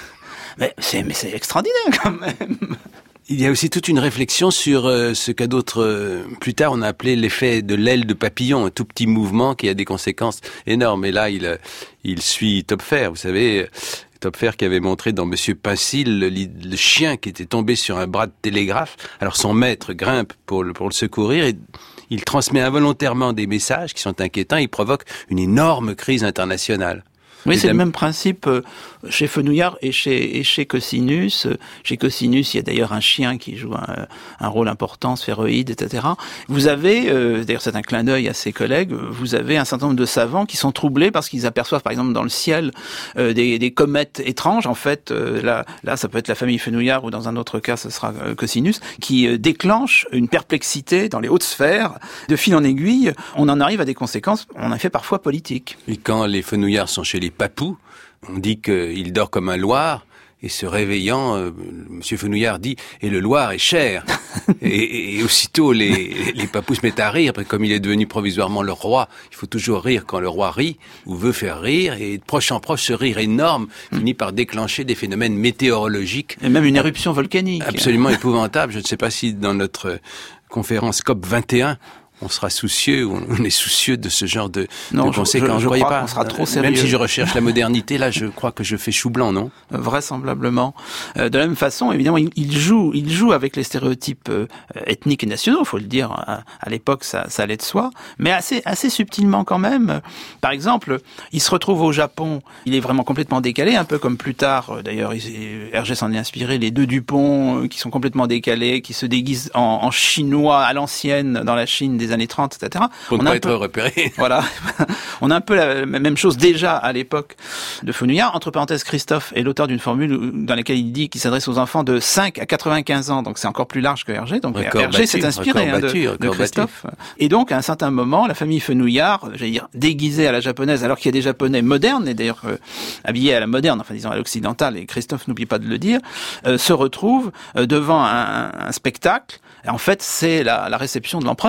mais, c'est, mais c'est extraordinaire quand même. Il y a aussi toute une réflexion sur euh, ce qu'à d'autres, euh, plus tard, on a appelé l'effet de l'aile de papillon, un tout petit mouvement qui a des conséquences énormes. Et là, il, il suit Topfer, vous savez, Topfer qui avait montré dans Monsieur Pincil le, le chien qui était tombé sur un bras de télégraphe. Alors son maître grimpe pour le, pour le secourir et il transmet involontairement des messages qui sont inquiétants. Il provoque une énorme crise internationale. Oui, c'est le même principe chez Fenouillard et chez, et chez Cosinus. Chez Cosinus, il y a d'ailleurs un chien qui joue un, un rôle important, sphéroïde, et cetera. Vous avez, euh, d'ailleurs c'est un clin d'œil à ses collègues, vous avez un certain nombre de savants qui sont troublés parce qu'ils aperçoivent par exemple dans le ciel euh, des, des comètes étranges. En fait, euh, là, là, ça peut être la famille Fenouillard ou dans un autre cas, ce sera euh, Cosinus, qui euh, déclenche une perplexité dans les hautes sphères. De fil en aiguille, on en arrive à des conséquences, on en fait parfois politiques. Et quand les Fenouillards sont chez les Papous, on dit qu'il dort comme un Loir, et se réveillant, euh, Monsieur Fenouillard dit « Et le Loir est cher !» et, et aussitôt, les, les Papous se mettent à rire, parce que comme il est devenu provisoirement le roi, il faut toujours rire quand le roi rit, ou veut faire rire, et de proche en proche, ce rire énorme finit par déclencher des phénomènes météorologiques. Et même une éruption volcanique. Absolument épouvantable. Je ne sais pas si dans notre conférence COP vingt et un, on sera soucieux, on est soucieux de ce genre de, non, de conséquences. Je, je, je croyez crois pas. qu'on sera trop sérieux. Même si je recherche la modernité, là, je crois que je fais chou blanc, non? Vraisemblablement. Euh, de la même façon, évidemment, il, il joue, il joue avec les stéréotypes euh, ethniques et nationaux. Il faut le dire. À, à l'époque, ça, ça allait de soi, mais assez, assez subtilement quand même. Par exemple, il se retrouve au Japon. Il est vraiment complètement décalé, un peu comme plus tard. D'ailleurs, Hergé s'en est inspiré. Les deux Dupont, euh, qui sont complètement décalés, qui se déguisent en, en chinois à l'ancienne dans la Chine des années trente, et cetera. Pour ne pas être repéré. Voilà. On a un peu la même chose déjà à l'époque de Fenouillard. Entre parenthèses, Christophe est l'auteur d'une formule dans laquelle il dit qu'il s'adresse aux enfants de cinq à quatre-vingt-quinze ans. Donc c'est encore plus large que Hergé. Donc record Hergé battu, s'est inspiré hein, battu, de, de Christophe. Battu. Et donc à un certain moment, la famille Fenouillard, j'allais dire déguisée à la japonaise, alors qu'il y a des Japonais modernes, et d'ailleurs euh, habillés à la moderne, enfin disons à l'occidentale, et Christophe n'oublie pas de le dire, euh, se retrouve euh, devant un, un spectacle. Et en fait, c'est la, la réception de l'empereur, du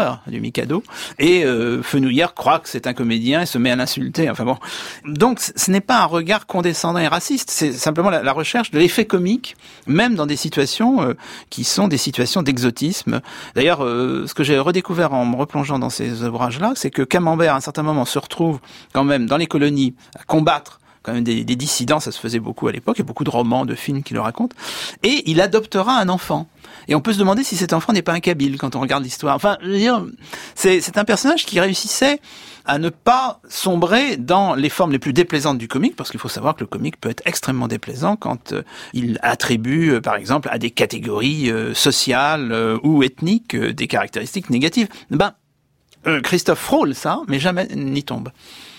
Mikado, et euh, Fenouillère croit que c'est un comédien et se met à l'insulter. Enfin bon, donc ce n'est pas un regard condescendant et raciste, c'est simplement la, la recherche de l'effet comique, même dans des situations euh, qui sont des situations d'exotisme. D'ailleurs, euh, ce que j'ai redécouvert en me replongeant dans ces ouvrages-là, c'est que Camembert, à un certain moment, se retrouve quand même dans les colonies à combattre quand même des, des dissidents, ça se faisait beaucoup à l'époque, il y a beaucoup de romans, de films qui le racontent, et il adoptera un enfant. Et on peut se demander si cet enfant n'est pas un Kabyle quand on regarde l'histoire. Enfin, je veux dire, c'est, c'est un personnage qui réussissait à ne pas sombrer dans les formes les plus déplaisantes du comique, parce qu'il faut savoir que le comique peut être extrêmement déplaisant quand euh, il attribue, euh, par exemple, à des catégories euh, sociales euh, ou ethniques euh, des caractéristiques négatives. Ben, euh, Christophe frôle ça, mais jamais n'y tombe.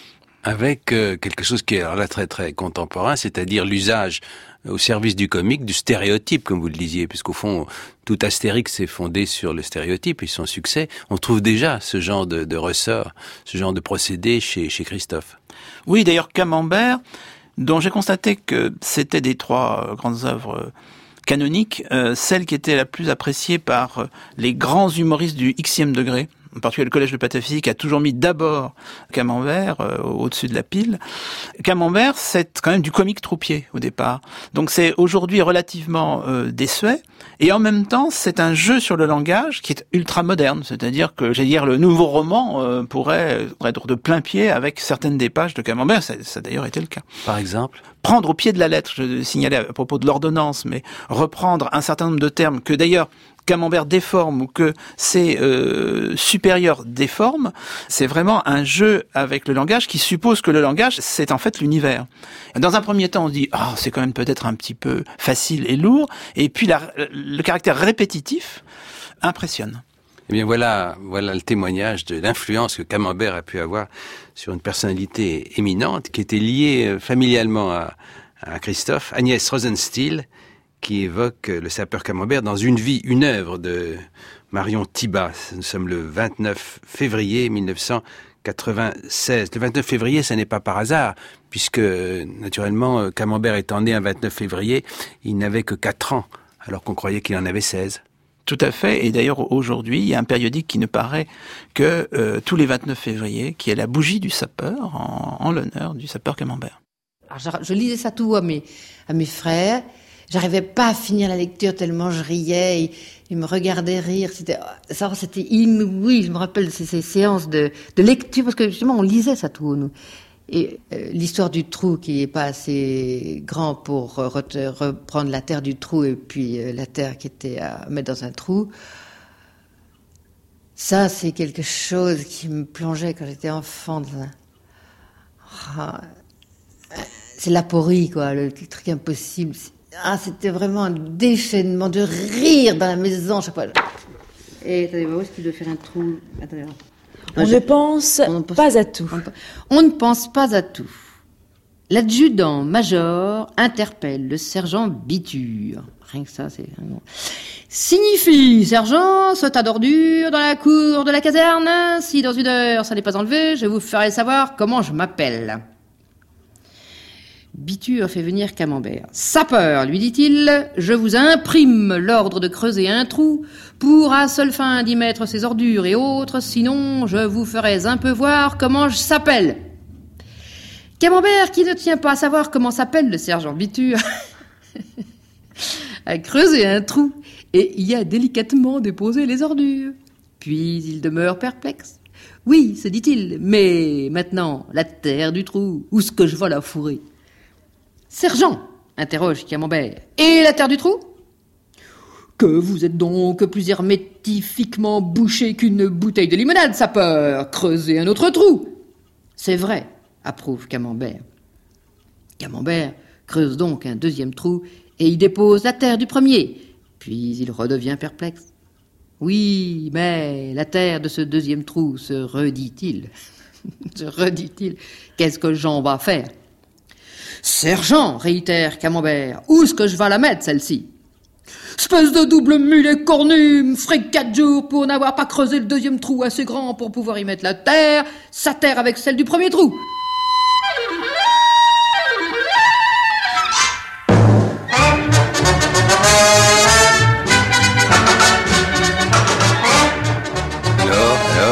Avec euh, quelque chose qui est alors là très très contemporain, c'est-à-dire l'usage au service du comique du stéréotype, comme vous le disiez, puisqu'au fond, tout Astérix est fondé sur le stéréotype et son succès. On trouve déjà ce genre de, de ressort, ce genre de procédé chez, chez Christophe. Oui, d'ailleurs, Camembert, dont j'ai constaté que c'était des trois euh, grandes œuvres euh, canoniques, euh, celle qui était la plus appréciée par euh, les grands humoristes du Xème degré, en particulier le Collège de Pataphysique a toujours mis d'abord Camembert euh, au-dessus de la pile. Camembert, c'est quand même du comique troupier au départ. Donc c'est aujourd'hui relativement euh, désuet, et en même temps, c'est un jeu sur le langage qui est ultra moderne. C'est-à-dire que, j'allais dire, le nouveau roman euh, pourrait être de plein pied avec certaines des pages de Camembert. Ça, ça a d'ailleurs été le cas. Par exemple ? Prendre au pied de la lettre, je signalais à propos de l'ordonnance, mais reprendre un certain nombre de termes que d'ailleurs Camembert déforme ou que ses euh, supérieurs déforment, c'est vraiment un jeu avec le langage qui suppose que le langage, c'est en fait l'univers. Dans un premier temps, on se dit « Ah, oh, c'est quand même peut-être un petit peu facile et lourd », et puis la, le caractère répétitif impressionne. Eh bien voilà, voilà le témoignage de l'influence que Camembert a pu avoir sur une personnalité éminente qui était liée familialement à, à Christophe, Agnès Rosenstiel, qui évoque le sapeur Camembert dans Une vie, une œuvre de Marion Thibat. Nous sommes le vingt-neuf février mille neuf cent quatre-vingt-seize. Le vingt-neuf février, ça n'est pas par hasard, puisque naturellement, Camembert étant né un vingt-neuf février, il n'avait que quatre ans, alors qu'on croyait qu'il en avait seize. Tout à fait, et d'ailleurs aujourd'hui, il y a un périodique qui ne paraît que euh, tous les vingt-neuf février, qui est la bougie du sapeur, en, en l'honneur du sapeur Camembert. Alors, je, je lisais ça tout à mes, à mes frères. J'arrivais pas à finir la lecture tellement je riais, ils, ils me regardaient rire, c'était, ça, c'était inouï, je me rappelle de ces, ces séances de, de lecture, parce que justement on lisait ça tout, nous. Et euh, l'histoire du trou qui est pas assez grand pour euh, reprendre la terre du trou et puis euh, la terre qui était à mettre dans un trou, ça c'est quelque chose qui me plongeait quand j'étais enfant dans un... Ah, c'est l'aporie, quoi, le, le truc impossible. Ah, c'était vraiment un déchaînement de rire dans la maison, chaque fois. Et attendez, où est-ce qu'il doit faire un trou? Attendez. On, je... ne pense on ne pense pas à tout. On, on ne pense pas à tout. L'adjudant-major interpelle le sergent Biture. Rien que ça, c'est... Signifie, sergent, ce tas d'ordures dans la cour de la caserne. Si dans une heure ça n'est pas enlevé, je vous ferai savoir comment je m'appelle. Biture fait venir Camembert. Sapeur, lui dit-il, je vous imprime l'ordre de creuser un trou pour à seule fin d'y mettre ces ordures et autres, sinon je vous ferai un peu voir comment je s'appelle. Camembert, qui ne tient pas à savoir comment s'appelle le sergent Biture, a creusé un trou et y a délicatement déposé les ordures. Puis il demeure perplexe. Oui, se dit-il, mais maintenant, la terre du trou, où est-ce que je vais la fourrer? Sergent, interroge Camembert. Et la terre du trou? Que vous êtes donc plus hermétiquement bouché qu'une bouteille de limonade, sapeur. Creusez un autre trou. C'est vrai, approuve Camembert. Camembert creuse donc un deuxième trou et y dépose la terre du premier. Puis il redevient perplexe. Oui, mais la terre de ce deuxième trou, se redit-il. se redit-il. Qu'est-ce que j'en vais faire? Sergent, réitère Camembert, où est-ce que je vais la mettre, celle-ci? Espèce de double mulet cornu, me ferait quatre jours pour n'avoir pas creusé le deuxième trou assez grand pour pouvoir y mettre la terre, sa terre avec celle du premier trou. Alors, alors,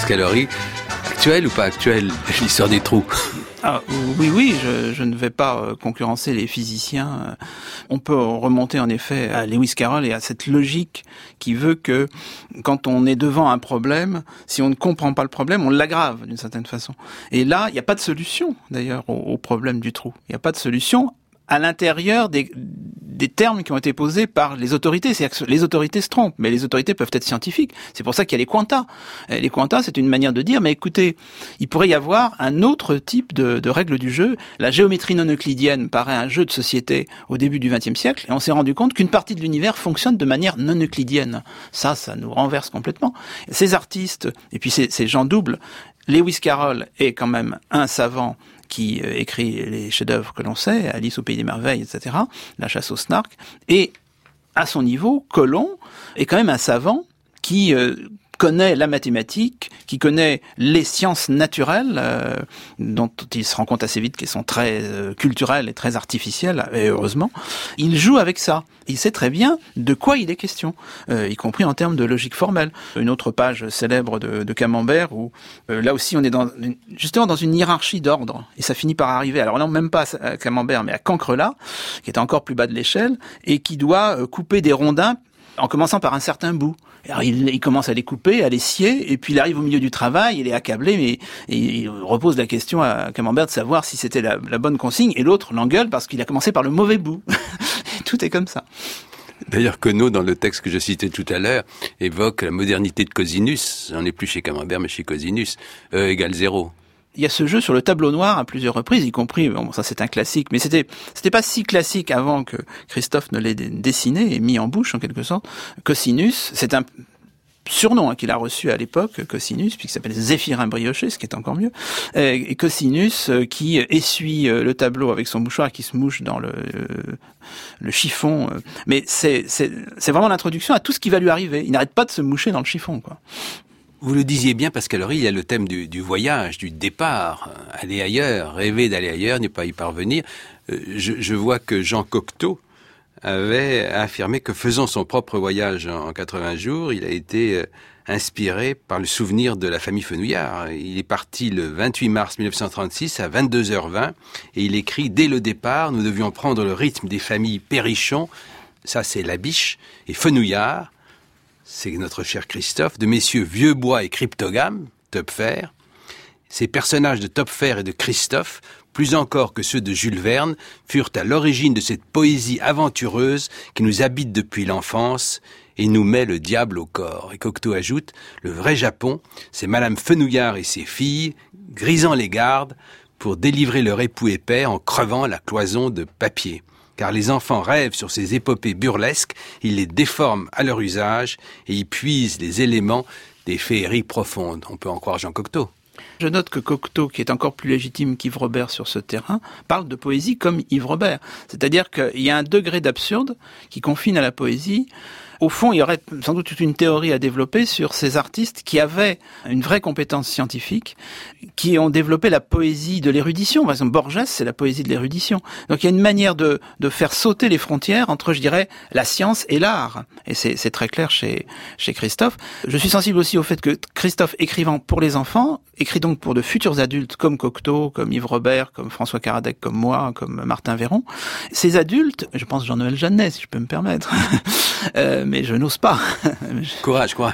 Pascal-Henri, actuelle ou pas actuelle, l'histoire des trous? Ah, oui, oui, je, je ne vais pas concurrencer les physiciens. On peut remonter en effet à Lewis Carroll et à cette logique qui veut que quand on est devant un problème, si on ne comprend pas le problème, on l'aggrave d'une certaine façon. Et là, il n'y a pas de solution d'ailleurs au, au problème du trou. Il n'y a pas de solution à l'intérieur des, des termes qui ont été posés par les autorités. C'est-à-dire que les autorités se trompent, mais les autorités peuvent être scientifiques. C'est pour ça qu'il y a les quantas. Les quantas, c'est une manière de dire, mais écoutez, il pourrait y avoir un autre type de, de règles du jeu. La géométrie non euclidienne paraît un jeu de société au début du vingtième siècle, et on s'est rendu compte qu'une partie de l'univers fonctionne de manière non euclidienne. Ça, ça nous renverse complètement. Ces artistes, et puis ces, ces gens doubles, Lewis Carroll est quand même un savant qui euh, écrit les chefs-d'œuvre que l'on sait, Alice au Pays des Merveilles, et cetera, La Chasse au Snark. Et à son niveau, Colomb est quand même un savant qui euh, connaît la mathématique, qui connaît les sciences naturelles, euh, dont il se rend compte assez vite qu'elles sont très euh, culturelles et très artificielles, et heureusement. Il joue avec ça. Il sait très bien de quoi il est question, euh, y compris en termes de logique formelle. Une autre page célèbre de, de Camembert où, euh, là aussi, on est dans une, justement dans une hiérarchie d'ordre, et ça finit par arriver. Alors non, même pas à Camembert, mais à Cancrelat, qui est encore plus bas de l'échelle, et qui doit euh, couper des rondins en commençant par un certain bout. Alors il, il commence à les couper, à les scier, et puis il arrive au milieu du travail, il est accablé, mais et il repose la question à Camembert de savoir si c'était la, la bonne consigne, et l'autre l'engueule parce qu'il a commencé par le mauvais bout. Tout est comme ça. D'ailleurs, Queneau, dans le texte que je citais tout à l'heure, évoque la modernité de Cosinus. On n'est plus chez Camembert, mais chez Cosinus. E égale zéro. Il y a ce jeu sur le tableau noir à plusieurs reprises, y compris, bon, ça c'est un classique, mais c'était, c'était pas si classique avant que Christophe ne l'ait dessiné et mis en bouche, en quelque sorte. Cosinus, c'est un surnom hein, qu'il a reçu à l'époque, Cosinus, puisqu'il s'appelle Zéphirin Brioché, ce qui est encore mieux, et Cosinus euh, qui essuie euh, le tableau avec son mouchoir, qui se mouche dans le, euh, le chiffon. Euh. Mais c'est, c'est, c'est vraiment l'introduction à tout ce qui va lui arriver. Il n'arrête pas de se moucher dans le chiffon, quoi. Vous le disiez bien, Pascal-Henri, il y a le thème du, du voyage, du départ, aller ailleurs, rêver d'aller ailleurs, ne pas y parvenir. Euh, je, je vois que Jean Cocteau avait affirmé que faisant son propre voyage en, en quatre-vingts jours, il a été euh, inspiré par le souvenir de la famille Fenouillard. Il est parti le vingt-huit mars mille neuf cent trente-six à vingt-deux heures vingt et il écrit « Dès le départ, nous devions prendre le rythme des familles Perrichon », ça c'est Labiche, et Fenouillard, c'est notre cher Christophe, de messieurs Vieuxbois et Cryptogame, Töpfer. Ces personnages de Töpfer et de Christophe, plus encore que ceux de Jules Verne, furent à l'origine de cette poésie aventureuse qui nous habite depuis l'enfance et nous met le diable au corps. Et Cocteau ajoute, le vrai Japon, c'est Madame Fenouillard et ses filles, grisant les gardes, pour délivrer leur époux et père en crevant la cloison de papier. Car les enfants rêvent sur ces épopées burlesques, ils les déforment à leur usage et y puisent les éléments des féeries profondes. On peut en croire Jean Cocteau. Je note que Cocteau, qui est encore plus légitime qu'Yves Robert sur ce terrain, parle de poésie comme Yves Robert. C'est-à-dire qu'il y a un degré d'absurde qui confine à la poésie. Au fond, il y aurait sans doute toute une théorie à développer sur ces artistes qui avaient une vraie compétence scientifique, qui ont développé la poésie de l'érudition. Par exemple, Borges, c'est la poésie de l'érudition. Donc il y a une manière de, de faire sauter les frontières entre, je dirais, la science et l'art. Et c'est, c'est très clair chez, chez Christophe. Je suis sensible aussi au fait que Christophe, écrivant pour les enfants, écrit donc pour de futurs adultes comme Cocteau, comme Yves Robert, comme François Caradec, comme moi, comme Martin Véron. Ces adultes, je pense Jean-Noël Jeannet, si je peux me permettre, euh, mais je n'ose pas. Courage, courage.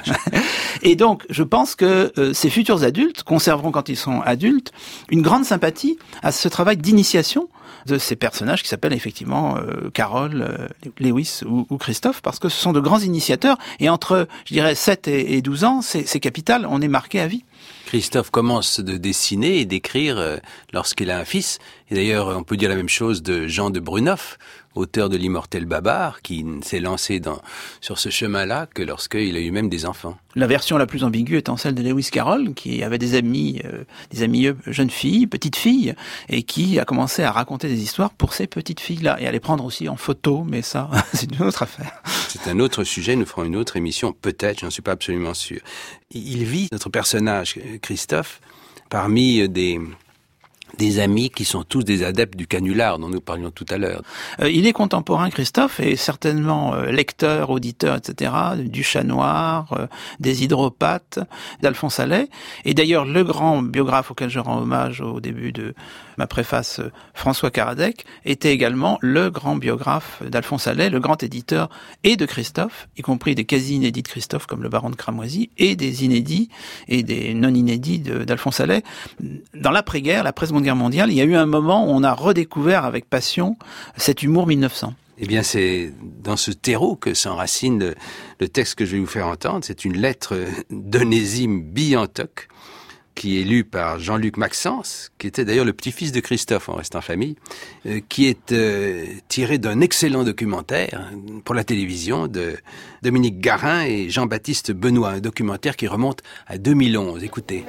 Et donc, je pense que euh, ces futurs adultes conserveront, quand ils sont adultes, une grande sympathie à ce travail d'initiation de ces personnages qui s'appellent effectivement euh, Carroll, euh, Lewis ou, ou Christophe, parce que ce sont de grands initiateurs, et entre, je dirais, sept et douze ans, c'est, c'est capital, on est marqué à vie. Christophe commence de dessiner et d'écrire euh, lorsqu'il a un fils. Et d'ailleurs, on peut dire la même chose de Jean de Brunoff, auteur de l'Immortel Babar, qui ne s'est lancé dans, sur ce chemin-là que lorsqu'il a eu même des enfants. La version la plus ambiguë étant celle de Lewis Carroll, qui avait des amis, euh, des amis euh, jeunes filles, petites filles, et qui a commencé à raconter des histoires pour ces petites filles-là, et à les prendre aussi en photo, mais ça, c'est une autre affaire. C'est un autre sujet, nous ferons une autre émission, peut-être, je n'en suis pas absolument sûr. Il vit, notre personnage, Christophe, parmi des... des amis qui sont tous des adeptes du canular dont nous parlions tout à l'heure. Euh, il est contemporain, Christophe, et certainement euh, lecteur, auditeur, et cetera, du Chat Noir, euh, des Hydropathes, d'Alphonse Allais. Et d'ailleurs, le grand biographe auquel je rends hommage au début de ma préface, euh, François Karadec, était également le grand biographe d'Alphonse Allais, le grand éditeur et de Christophe, y compris des quasi-inédits de Christophe comme Le Baron de Cramoisy, et des inédits et des non-inédits de, d'Alphonse Allais. Dans l'après-guerre, la Seconde Guerre mondiale, il y a eu un moment où on a redécouvert avec passion cet humour mille neuf cents. Eh bien, c'est dans ce terreau que s'enracine le, le texte que je vais vous faire entendre. C'est une lettre d'Onésime Biantoc, qui est lue par Jean-Luc Maxence, qui était d'ailleurs le petit-fils de Christophe, on reste en famille, euh, qui est euh, tiré d'un excellent documentaire pour la télévision de Dominique Garin et Jean-Baptiste Benoît, un documentaire qui remonte à deux mille onze. Écoutez.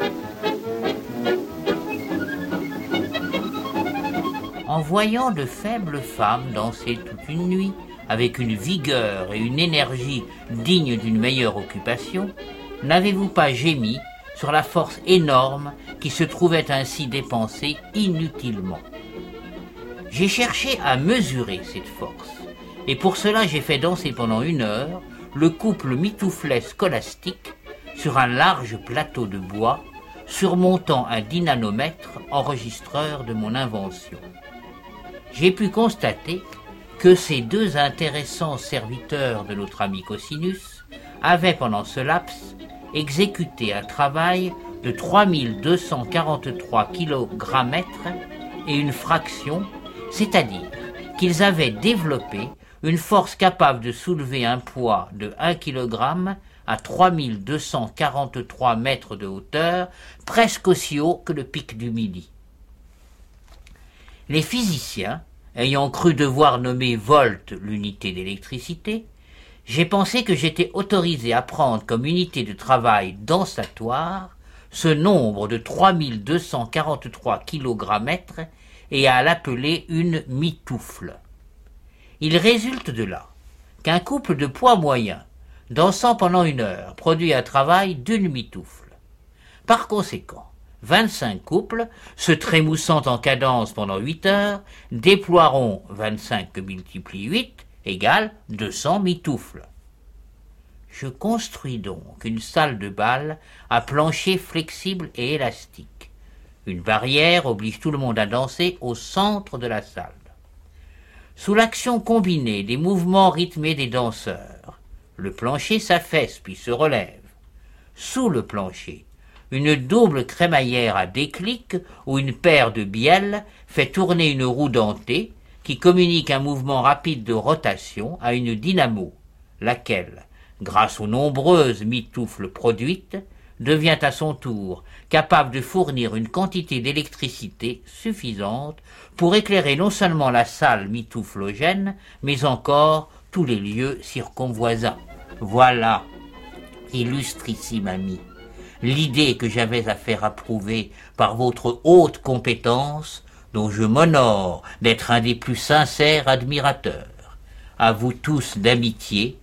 En voyant de faibles femmes danser toute une nuit, avec une vigueur et une énergie dignes d'une meilleure occupation, n'avez-vous pas gémi sur la force énorme qui se trouvait ainsi dépensée inutilement? J'ai cherché à mesurer cette force, et pour cela j'ai fait danser pendant une heure le couple mitouflet scolastique sur un large plateau de bois, surmontant un dynanomètre enregistreur de mon invention. J'ai pu constater que ces deux intéressants serviteurs de notre ami Cosinus avaient pendant ce laps exécuté un travail de trois mille deux cent quarante-trois kilogrammètres et une fraction, c'est-à-dire qu'ils avaient développé une force capable de soulever un poids de un kilogramme à trois mille deux cent quarante-trois mètres de hauteur, presque aussi haut que le pic du Midi. Les physiciens, ayant cru devoir nommer volt l'unité d'électricité, j'ai pensé que j'étais autorisé à prendre comme unité de travail densatoire ce nombre de trois mille deux cent quarante-trois kilogrammètres et à l'appeler une mitoufle. Il résulte de là qu'un couple de poids moyen, dansant pendant une heure, produit un travail d'une mitoufle. Par conséquent, vingt-cinq couples, se trémoussant en cadence pendant huit heures, déploieront vingt-cinq multiplié huit égale deux cents mitoufles. Je construis donc une salle de bal à plancher flexible et élastique. Une barrière oblige tout le monde à danser au centre de la salle. Sous l'action combinée des mouvements rythmés des danseurs, le plancher s'affaisse puis se relève. Sous le plancher, une double crémaillère à déclic où une paire de bielles fait tourner une roue dentée qui communique un mouvement rapide de rotation à une dynamo, laquelle, grâce aux nombreuses mitoufles produites, devient à son tour capable de fournir une quantité d'électricité suffisante pour éclairer non seulement la salle mitouflogène, mais encore tous les lieux circonvoisins. Voilà, illustrissime ami, l'idée que j'avais à faire approuver par votre haute compétence, dont je m'honore d'être un des plus sincères admirateurs. À vous tous d'amitié,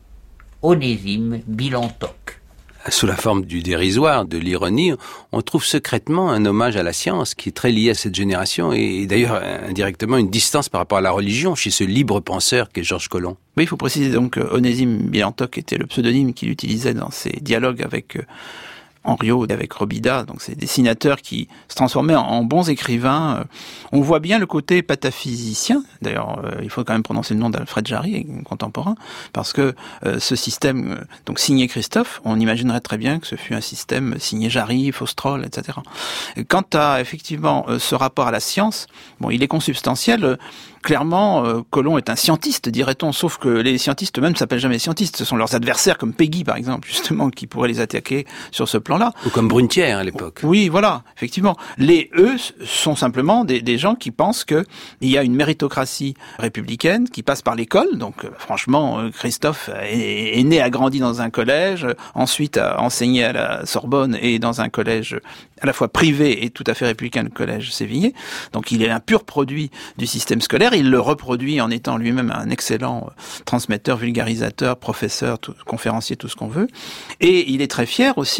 Onésime Biantoc. Sous la forme du dérisoire, de l'ironie, on trouve secrètement un hommage à la science qui est très lié à cette génération et d'ailleurs indirectement une distance par rapport à la religion chez ce libre penseur qu'est Georges Colomb. Oui, il faut préciser donc que Onésime Biantoc était le pseudonyme qu'il utilisait dans ses dialogues avec Henriot et avec Robida, donc c'est des dessinateurs qui se transformaient en, en bons écrivains. On voit bien le côté pataphysicien, d'ailleurs euh, il faut quand même prononcer le nom d'Alfred Jarry, contemporain, parce que euh, ce système, euh, donc signé Christophe, on imaginerait très bien que ce fut un système signé Jarry, Faustrol, et cetera. Et quant à effectivement euh, ce rapport à la science, bon, il est consubstantiel. Euh, Clairement, euh, Colomb est un scientiste, dirait-on, sauf que les scientistes eux-mêmes ne s'appellent jamais scientistes. Ce sont leurs adversaires, comme Péguy, par exemple, justement, qui pourraient les attaquer sur ce plan-là. Ou comme Brunetière, à l'époque. Oui, voilà, effectivement. Les eux sont simplement des, des gens qui pensent qu'il y a une méritocratie républicaine qui passe par l'école. Donc, euh, franchement, euh, Christophe est, est né, a grandi dans un collège, euh, ensuite a enseigné à la Sorbonne et dans un collège à la fois privé et tout à fait républicain, le collège Sévigné. Donc, il est un pur produit du système scolaire. Il le reproduit en étant lui-même un excellent transmetteur, vulgarisateur, professeur, tout, conférencier, tout ce qu'on veut. Et il est très fier aussi de rappeler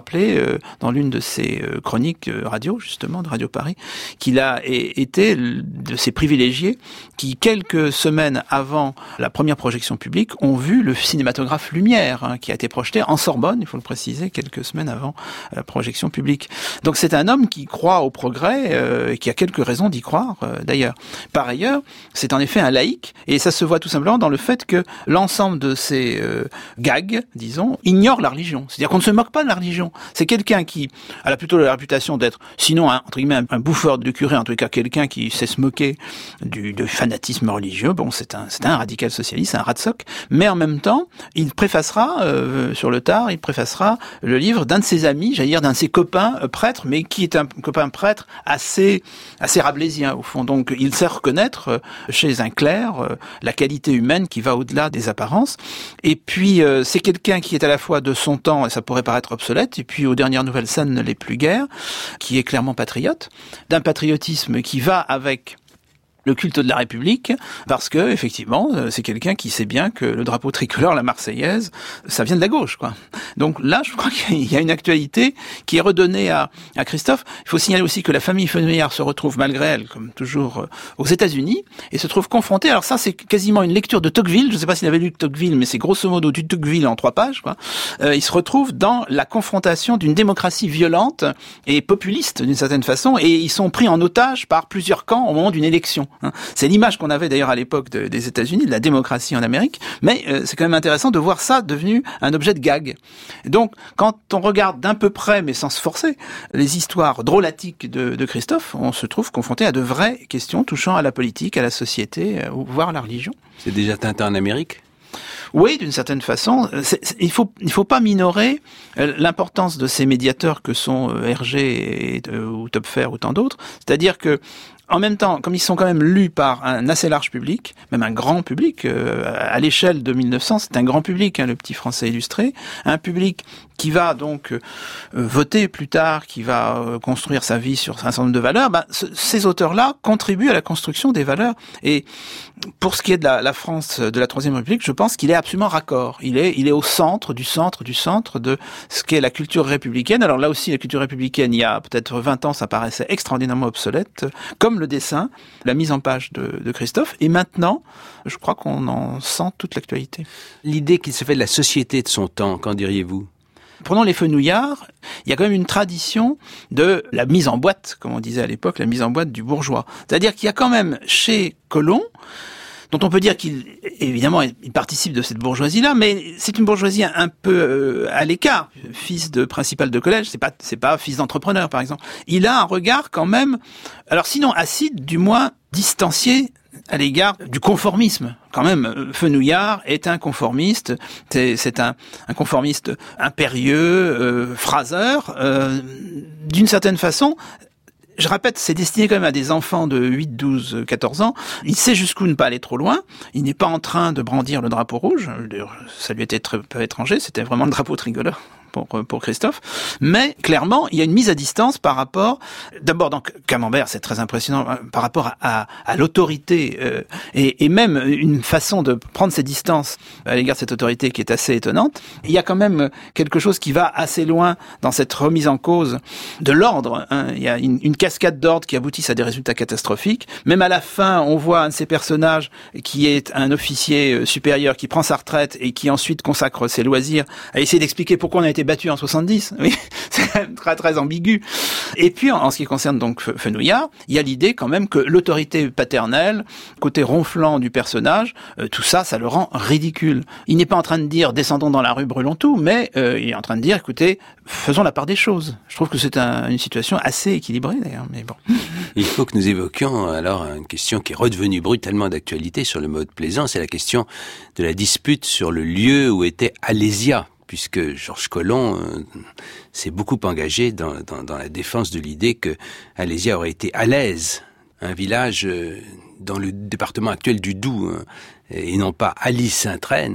rappelé euh, dans l'une de ses euh, chroniques euh, radio, justement, de Radio Paris, qu'il a é- été de ces privilégiés qui, quelques semaines avant la première projection publique, ont vu le cinématographe Lumière, hein, qui a été projeté en Sorbonne, il faut le préciser, quelques semaines avant la projection publique. Donc c'est un homme qui croit au progrès euh, et qui a quelques raisons d'y croire, euh, d'ailleurs. Par ailleurs, c'est en effet un laïc, et ça se voit tout simplement dans le fait que l'ensemble de ces euh, gags, disons, ignore la religion. C'est-à-dire qu'on ne se moque pas de la religion. C'est quelqu'un qui a plutôt la réputation d'être, sinon, un, entre guillemets, un, un bouffeur de curé, en tout cas quelqu'un qui sait se moquer du, du fanatisme religieux. Bon, c'est un, c'est un radical socialiste, un ratsoc, mais en même temps, il préfacera, euh, sur le tard, il préfacera le livre d'un de ses amis, j'allais dire d'un de ses copains euh, prêtres, mais qui est un copain prêtre assez, assez rabelaisien, au fond. Donc, il sait reconnaître euh, chez un clerc euh, la qualité humaine qui va au-delà des apparences. Et puis, euh, c'est quelqu'un qui est à la fois de son temps, et ça pourrait paraître obsolète, et puis aux dernières nouvelles, ça ne l'est plus guère, qui est clairement patriote, d'un patriotisme qui va avec le culte de la République, parce que effectivement, c'est quelqu'un qui sait bien que le drapeau tricolore, la Marseillaise, ça vient de la gauche, quoi. Donc là, je crois qu'il y a une actualité qui est redonnée à, à Christophe. Il faut signaler aussi que la famille Fenouillard se retrouve, malgré elle, comme toujours, aux États-Unis, et se trouve confrontée. Alors ça, c'est quasiment une lecture de Tocqueville. Je ne sais pas s'il avait lu Tocqueville, mais c'est grosso modo du Tocqueville en trois pages, quoi. Euh, il se retrouve dans la confrontation d'une démocratie violente et populiste, d'une certaine façon, et ils sont pris en otage par plusieurs camps au moment d'une élection. C'est l'image qu'on avait d'ailleurs à l'époque de, des États-Unis, de la démocratie en Amérique, mais euh, c'est quand même intéressant de voir ça devenu un objet de gag. Donc, quand on regarde d'un peu près, mais sans se forcer, les histoires drôlatiques de, de Christophe, on se trouve confronté à de vraies questions touchant à la politique, à la société, euh, voire à la religion. C'est déjà Tintin en Amérique ? Oui, d'une certaine façon. C'est, c'est, il faut, il faut pas minorer euh, l'importance de ces médiateurs que sont euh, Hergé et, euh, ou Töpffer ou tant d'autres. C'est-à-dire que, en même temps, comme ils sont quand même lus par un assez large public, même un grand public, euh, à l'échelle de mille neuf cents, c'est un grand public, hein, le Petit Français illustré, un public qui va donc euh, voter plus tard, qui va euh, construire sa vie sur un certain nombre de valeurs, ben, ce, ces auteurs-là contribuent à la construction des valeurs. Et pour ce qui est de la, la France de la Troisième République, je pense qu'il est absolument raccord. Il est, il est au centre du centre du centre de ce qu'est la culture républicaine. Alors là aussi, la culture républicaine, il y a peut-être vingt ans, ça paraissait extraordinairement obsolète, comme le dessin, la mise en page de, de Christophe. Et maintenant, je crois qu'on en sent toute l'actualité. L'idée qu'il se fait de la société de son temps, qu'en diriez-vous ? Prenons les Fenouillard, il y a quand même une tradition de la mise en boîte, comme on disait à l'époque, la mise en boîte du bourgeois. C'est-à-dire qu'il y a quand même chez Colomb, dont on peut dire qu'il, évidemment, il participe de cette bourgeoisie-là, mais c'est une bourgeoisie un peu euh, à l'écart. Fils de principal de collège, c'est pas, c'est pas fils d'entrepreneur, par exemple. Il a un regard quand même, alors sinon acide, du moins distancié à l'égard du conformisme. Quand même, Fenouillard est un conformiste, c'est, c'est un, un conformiste impérieux, euh, phraseur, euh, d'une certaine façon. Je répète, c'est destiné quand même à des enfants de huit, douze, quatorze ans. Il sait jusqu'où ne pas aller trop loin. Il n'est pas en train de brandir le drapeau rouge. Ça lui était très peu étranger. C'était vraiment le drapeau tricolore pour, pour Christophe. Mais clairement, il y a une mise à distance par rapport, d'abord donc Camembert, c'est très impressionnant, par rapport à, à, à l'autorité euh, et, et même une façon de prendre ses distances à l'égard de cette autorité qui est assez étonnante. Il y a quand même quelque chose qui va assez loin dans cette remise en cause de l'ordre. Hein. Il y a une, une cascade d'ordre qui aboutissent à des résultats catastrophiques. Même à la fin, on voit un de ces personnages qui est un officier supérieur qui prend sa retraite et qui ensuite consacre ses loisirs à essayer d'expliquer pourquoi on a été battu en soixante-dix. Oui, c'est très très ambigu. Et puis, en, en ce qui concerne donc Fenouillard, il y a l'idée quand même que l'autorité paternelle, côté ronflant du personnage, euh, tout ça, ça le rend ridicule. Il n'est pas en train de dire descendons dans la rue, brûlons tout, mais euh, il est en train de dire écoutez, faisons la part des choses. Je trouve que c'est un, une situation assez équilibrée d'ailleurs, mais bon. Il faut que nous évoquions alors une question qui est redevenue brutalement d'actualité sur le mode plaisant, c'est la question de la dispute sur le lieu où était Alésia, puisque Georges Colomb euh, s'est beaucoup engagé dans, dans, dans la défense de l'idée que Alésia aurait été Alaize, un village euh, dans le département actuel du Doubs, hein, et non pas Alys-Sainte-Reine,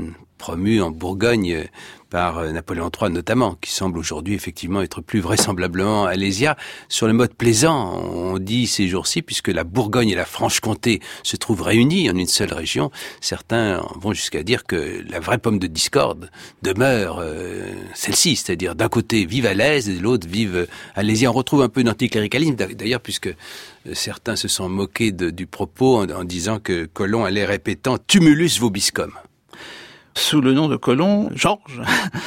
promu en Bourgogne par Napoléon trois notamment, qui semble aujourd'hui effectivement être plus vraisemblablement Alésia. Sur le mode plaisant, on dit ces jours-ci, puisque la Bourgogne et la Franche-Comté se trouvent réunies en une seule région, certains vont jusqu'à dire que la vraie pomme de discorde demeure euh, celle-ci, c'est-à-dire d'un côté vive Alèse et de l'autre vive Alésia. On retrouve un peu d'anticléricalisme d'ailleurs, puisque certains se sont moqués de, du propos en, en disant que Colomb allait répétant « tumulus vobiscum ». Sous le nom de Colomb, Georges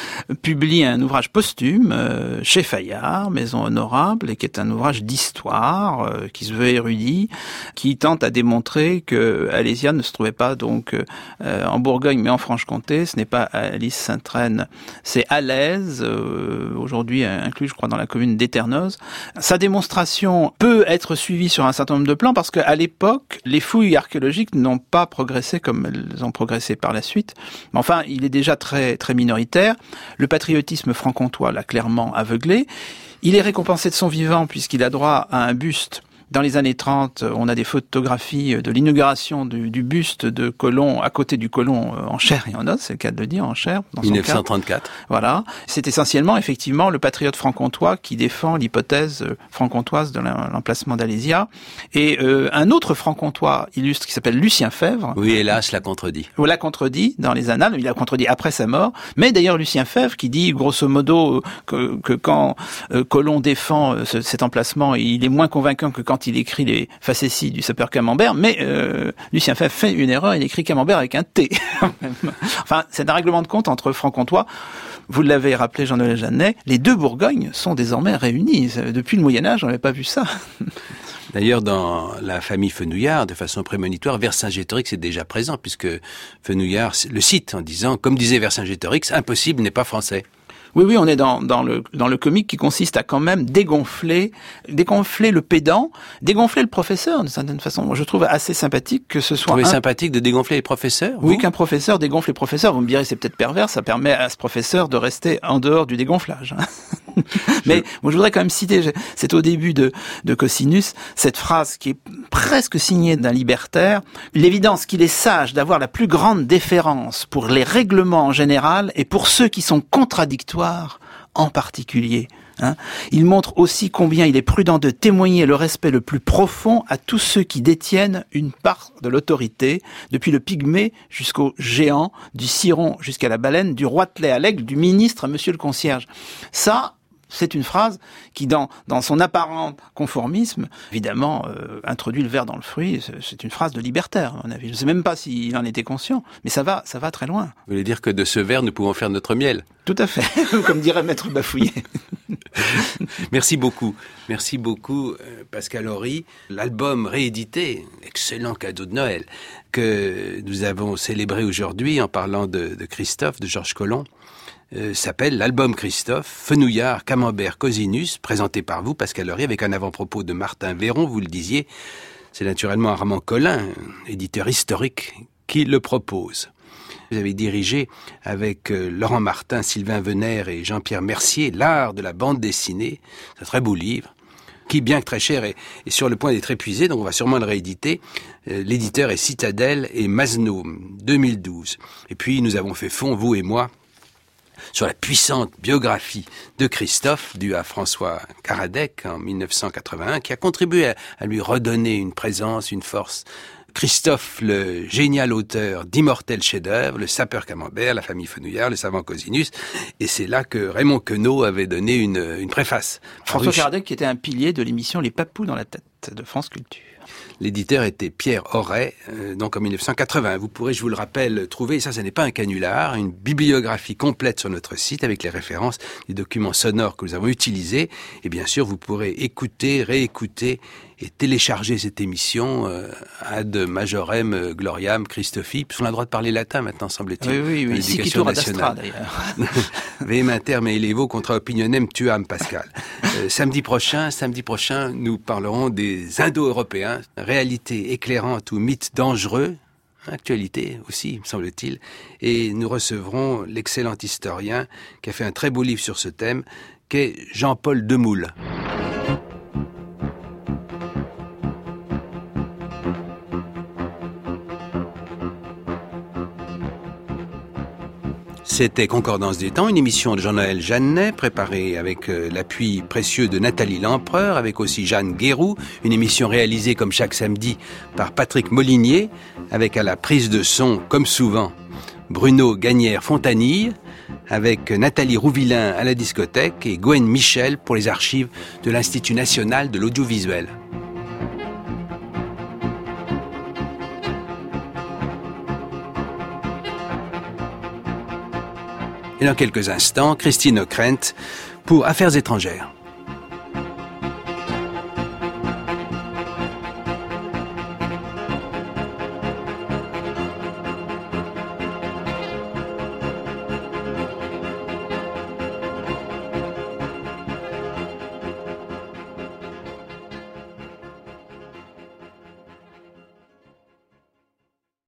publie un ouvrage posthume euh, chez Fayard, Maison Honorable, et qui est un ouvrage d'histoire, euh, qui se veut érudit, qui tente à démontrer que Alésia ne se trouvait pas donc euh, en Bourgogne, mais en Franche-Comté. Ce n'est pas Alice Sainte-Reine, c'est Alèze, euh, aujourd'hui inclus, je crois, dans la commune d'Eternoz. Sa démonstration peut être suivie sur un certain nombre de plans, parce qu'à l'époque, les fouilles archéologiques n'ont pas progressé comme elles ont progressé par la suite. Enfin, il est déjà très très minoritaire. Le patriotisme franc-comtois l'a clairement aveuglé. Il est récompensé de son vivant puisqu'il a droit à un buste. Dans les années trente, on a des photographies de l'inauguration du, du buste de Colomb, à côté du Colomb en chair et en os, c'est le cas de le dire, en chair. Dans son mille neuf cent trente-quatre. Cas. Voilà. C'est essentiellement, effectivement, le patriote franc-comtois qui défend l'hypothèse franc-comtoise de l'emplacement d'Alésia. Et euh, un autre franc-comtois illustre qui s'appelle Lucien Fèvre. Oui, hélas, l'a contredit. On l'a contredit dans les annales, il l'a contredit après sa mort. Mais d'ailleurs, Lucien Fèvre qui dit, grosso modo, que, que quand euh, Colomb défend euh, ce, cet emplacement, il est moins convaincant que quand il écrit les facéties du sapeur Camembert, mais euh, Lucien Fèvre fait une erreur, il écrit Camembert avec un T. Enfin, c'est un règlement de compte entre franc-comtois. Vous l'avez rappelé, Jean-Noël Jeannet, les deux Bourgognes sont désormais réunies. Depuis le Moyen-Âge, on n'avait pas vu ça. D'ailleurs, dans la famille Fenouillard, de façon prémonitoire, Vercingétorix est déjà présent, puisque Fenouillard le cite en disant, comme disait Vercingétorix, impossible n'est pas français. Oui, oui, on est dans, dans le dans le comique qui consiste à quand même dégonfler, dégonfler le pédant, dégonfler le professeur d'une certaine façon. Moi, je trouve assez sympathique que ce soit. Vous trouvez un... sympathique de dégonfler les professeurs? Oui, qu'un professeur dégonfle les professeurs. Vous me direz, c'est peut-être pervers. Ça permet à ce professeur de rester en dehors du dégonflage. Mais moi, je voudrais quand même citer, c'est au début de, de Cosinus, cette phrase qui est presque signée d'un libertaire. L'évidence qu'il est sage d'avoir la plus grande déférence pour les règlements en général et pour ceux qui sont contradictoires en particulier. Hein. Il montre aussi combien il est prudent de témoigner le respect le plus profond à tous ceux qui détiennent une part de l'autorité, depuis le pygmée jusqu'au géant, du ciron jusqu'à la baleine, du roitelet à l'aigle, du ministre à monsieur le concierge. Ça, c'est une phrase qui, dans, dans son apparent conformisme, évidemment, euh, introduit le ver dans le fruit. C'est une phrase de libertaire, à mon avis. Je ne sais même pas s'il en était conscient, mais ça va, ça va très loin. Vous voulez dire que de ce ver, nous pouvons faire notre miel? Tout à fait, comme dirait Maître Bafouillet. Merci beaucoup. Merci beaucoup, Pascal Horry. L'album réédité, excellent cadeau de Noël, que nous avons célébré aujourd'hui en parlant de, de Christophe, de Georges Colomb, Euh, s'appelle l'album Christophe, Fenouillard, Camembert, Cosinus, présenté par vous, Pascal Horry, avec un avant-propos de Martin Véron, vous le disiez. C'est naturellement Armand Collin, éditeur historique, qui le propose. Vous avez dirigé avec euh, Laurent Martin, Sylvain Venère et Jean-Pierre Mercier, L'art de la bande dessinée. C'est un très beau livre, qui, bien que très cher, est, est sur le point d'être épuisé, donc on va sûrement le rééditer. Euh, l'éditeur est Citadel et Masno, deux mille douze. Et puis, nous avons fait fond, vous et moi, sur la puissante biographie de Christophe, due à François Karadec en mille neuf cent quatre-vingt-un, qui a contribué à, à lui redonner une présence, une force. Christophe, le génial auteur d'immortels chefs-d'œuvre, le sapeur Camembert, la famille Fenouillard, le savant Cosinus, et c'est là que Raymond Queneau avait donné une, une préface. François Karadec, qui était un pilier de l'émission Les Papous dans la tête de France Culture. L'éditeur était Pierre Auret, euh, donc en mille neuf cent quatre-vingts. Vous pourrez, je vous le rappelle, trouver, et ça, ce n'est pas un canular, une bibliographie complète sur notre site avec les références des documents sonores que nous avons utilisés. Et bien sûr, vous pourrez écouter, réécouter et télécharger cette émission euh, ad majorem gloriam Christophi. On a le droit de parler latin maintenant, semble-t-il. Oui, oui, oui. L'éducation nationale. D'ailleurs. Vem inter me elevo contra opinionem tuam, Pascal. Euh, samedi prochain, samedi prochain, nous parlerons des Indo-Européens, réalité éclairante ou mythe dangereux, actualité aussi, me semble-t-il, et nous recevrons l'excellent historien qui a fait un très beau livre sur ce thème, qu'est Jean-Paul Demoule. C'était Concordance des temps, une émission de Jean-Noël Jeannet, préparée avec euh, l'appui précieux de Nathalie Lempereur, avec aussi Jeanne Guéroux, une émission réalisée comme chaque samedi par Patrick Molinier, avec à la prise de son, comme souvent, Bruno Gagnère-Fontanille, avec Nathalie Rouvillain à la discothèque et Gwen Michel pour les archives de l'Institut national de l'audiovisuel. Et dans quelques instants, Christine Ockrent pour Affaires étrangères.